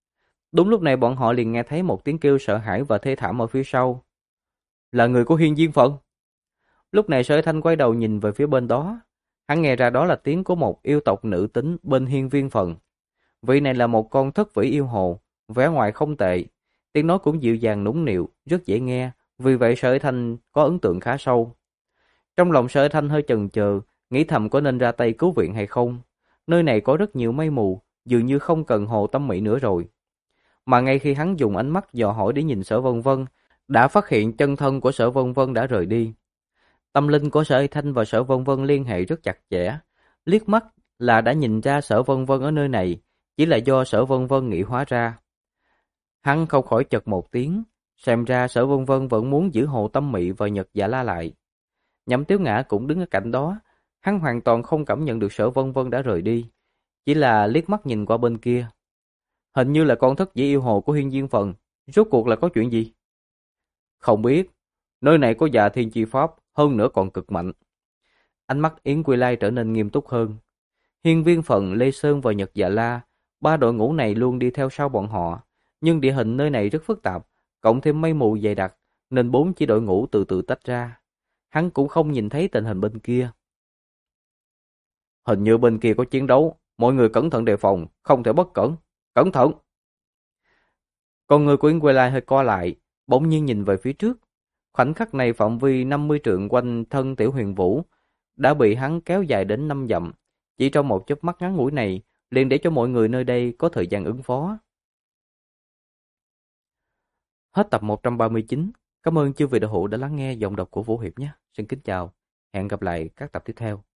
Đúng lúc này bọn họ liền nghe thấy một tiếng kêu sợ hãi và thê thảm ở phía sau. Là người của Hiên Viên Phận. Lúc này Sở Thanh quay đầu nhìn về phía bên đó. Hắn nghe ra đó là tiếng của một yêu tộc nữ tính bên Hiên Viên Phận. Vị này là một con thất vĩ yêu hồ, vẻ ngoài không tệ. Tiếng nói cũng dịu dàng nũng nịu, rất dễ nghe. Vì vậy Sở Thanh có ấn tượng khá sâu. Trong lòng Sở Thanh hơi chần chờ, nghĩ thầm có nên ra tay cứu viện hay không. Nơi này có rất nhiều mây mù, dường như không cần Hồ Tâm Mỹ nữa rồi. Mà ngay khi hắn dùng ánh mắt dò hỏi để nhìn Sở Vân Vân, đã phát hiện chân thân của Sở Vân Vân đã rời đi. Tâm linh của Sở Thanh và Sở Vân Vân liên hệ rất chặt chẽ, liếc mắt là đã nhìn ra Sở Vân Vân ở nơi này, chỉ là do Sở Vân Vân nghĩ hóa ra. Hắn không khỏi chật một tiếng, xem ra Sở Vân Vân vẫn muốn giữ Hồ Tâm Mị và Nhật Dạ La lại. Nhậm Tiếu Ngã cũng đứng ở cạnh đó, hắn hoàn toàn không cảm nhận được Sở Vân Vân đã rời đi, chỉ là liếc mắt nhìn qua bên kia. Hình như là con thất dĩ yêu hồ của Hiên Viên Phận, rốt cuộc là có chuyện gì? Không biết, nơi này có Dạ Thiên Chi Pháp, hơn nữa còn cực mạnh. Ánh mắt Yến Quy Lai trở nên nghiêm túc hơn. Hiên Viên Phận, Lê Sơn và Nhật Dạ La, ba đội ngũ này luôn đi theo sau bọn họ, nhưng địa hình nơi này rất phức tạp, cộng thêm mây mù dày đặc, nên bốn chỉ đội ngũ từ từ tách ra. Hắn cũng không nhìn thấy tình hình bên kia. Hình như bên kia có chiến đấu, mọi người cẩn thận đề phòng, không thể bất cẩn. Cẩn thận! Con người của Yến Quy Lai hơi co lại, bỗng nhiên nhìn về phía trước. Khoảnh khắc này phạm vi 50 trượng quanh thân Tiểu Huyền Vũ đã bị hắn kéo dài đến 5 dặm. Chỉ trong một chớp mắt ngắn ngủi này, liền để cho mọi người nơi đây có thời gian ứng phó. Hết tập 139. Cảm ơn chư vị đạo hữu đã lắng nghe giọng đọc của Vũ Hiệp nhé. Xin kính chào. Hẹn gặp lại các tập tiếp theo.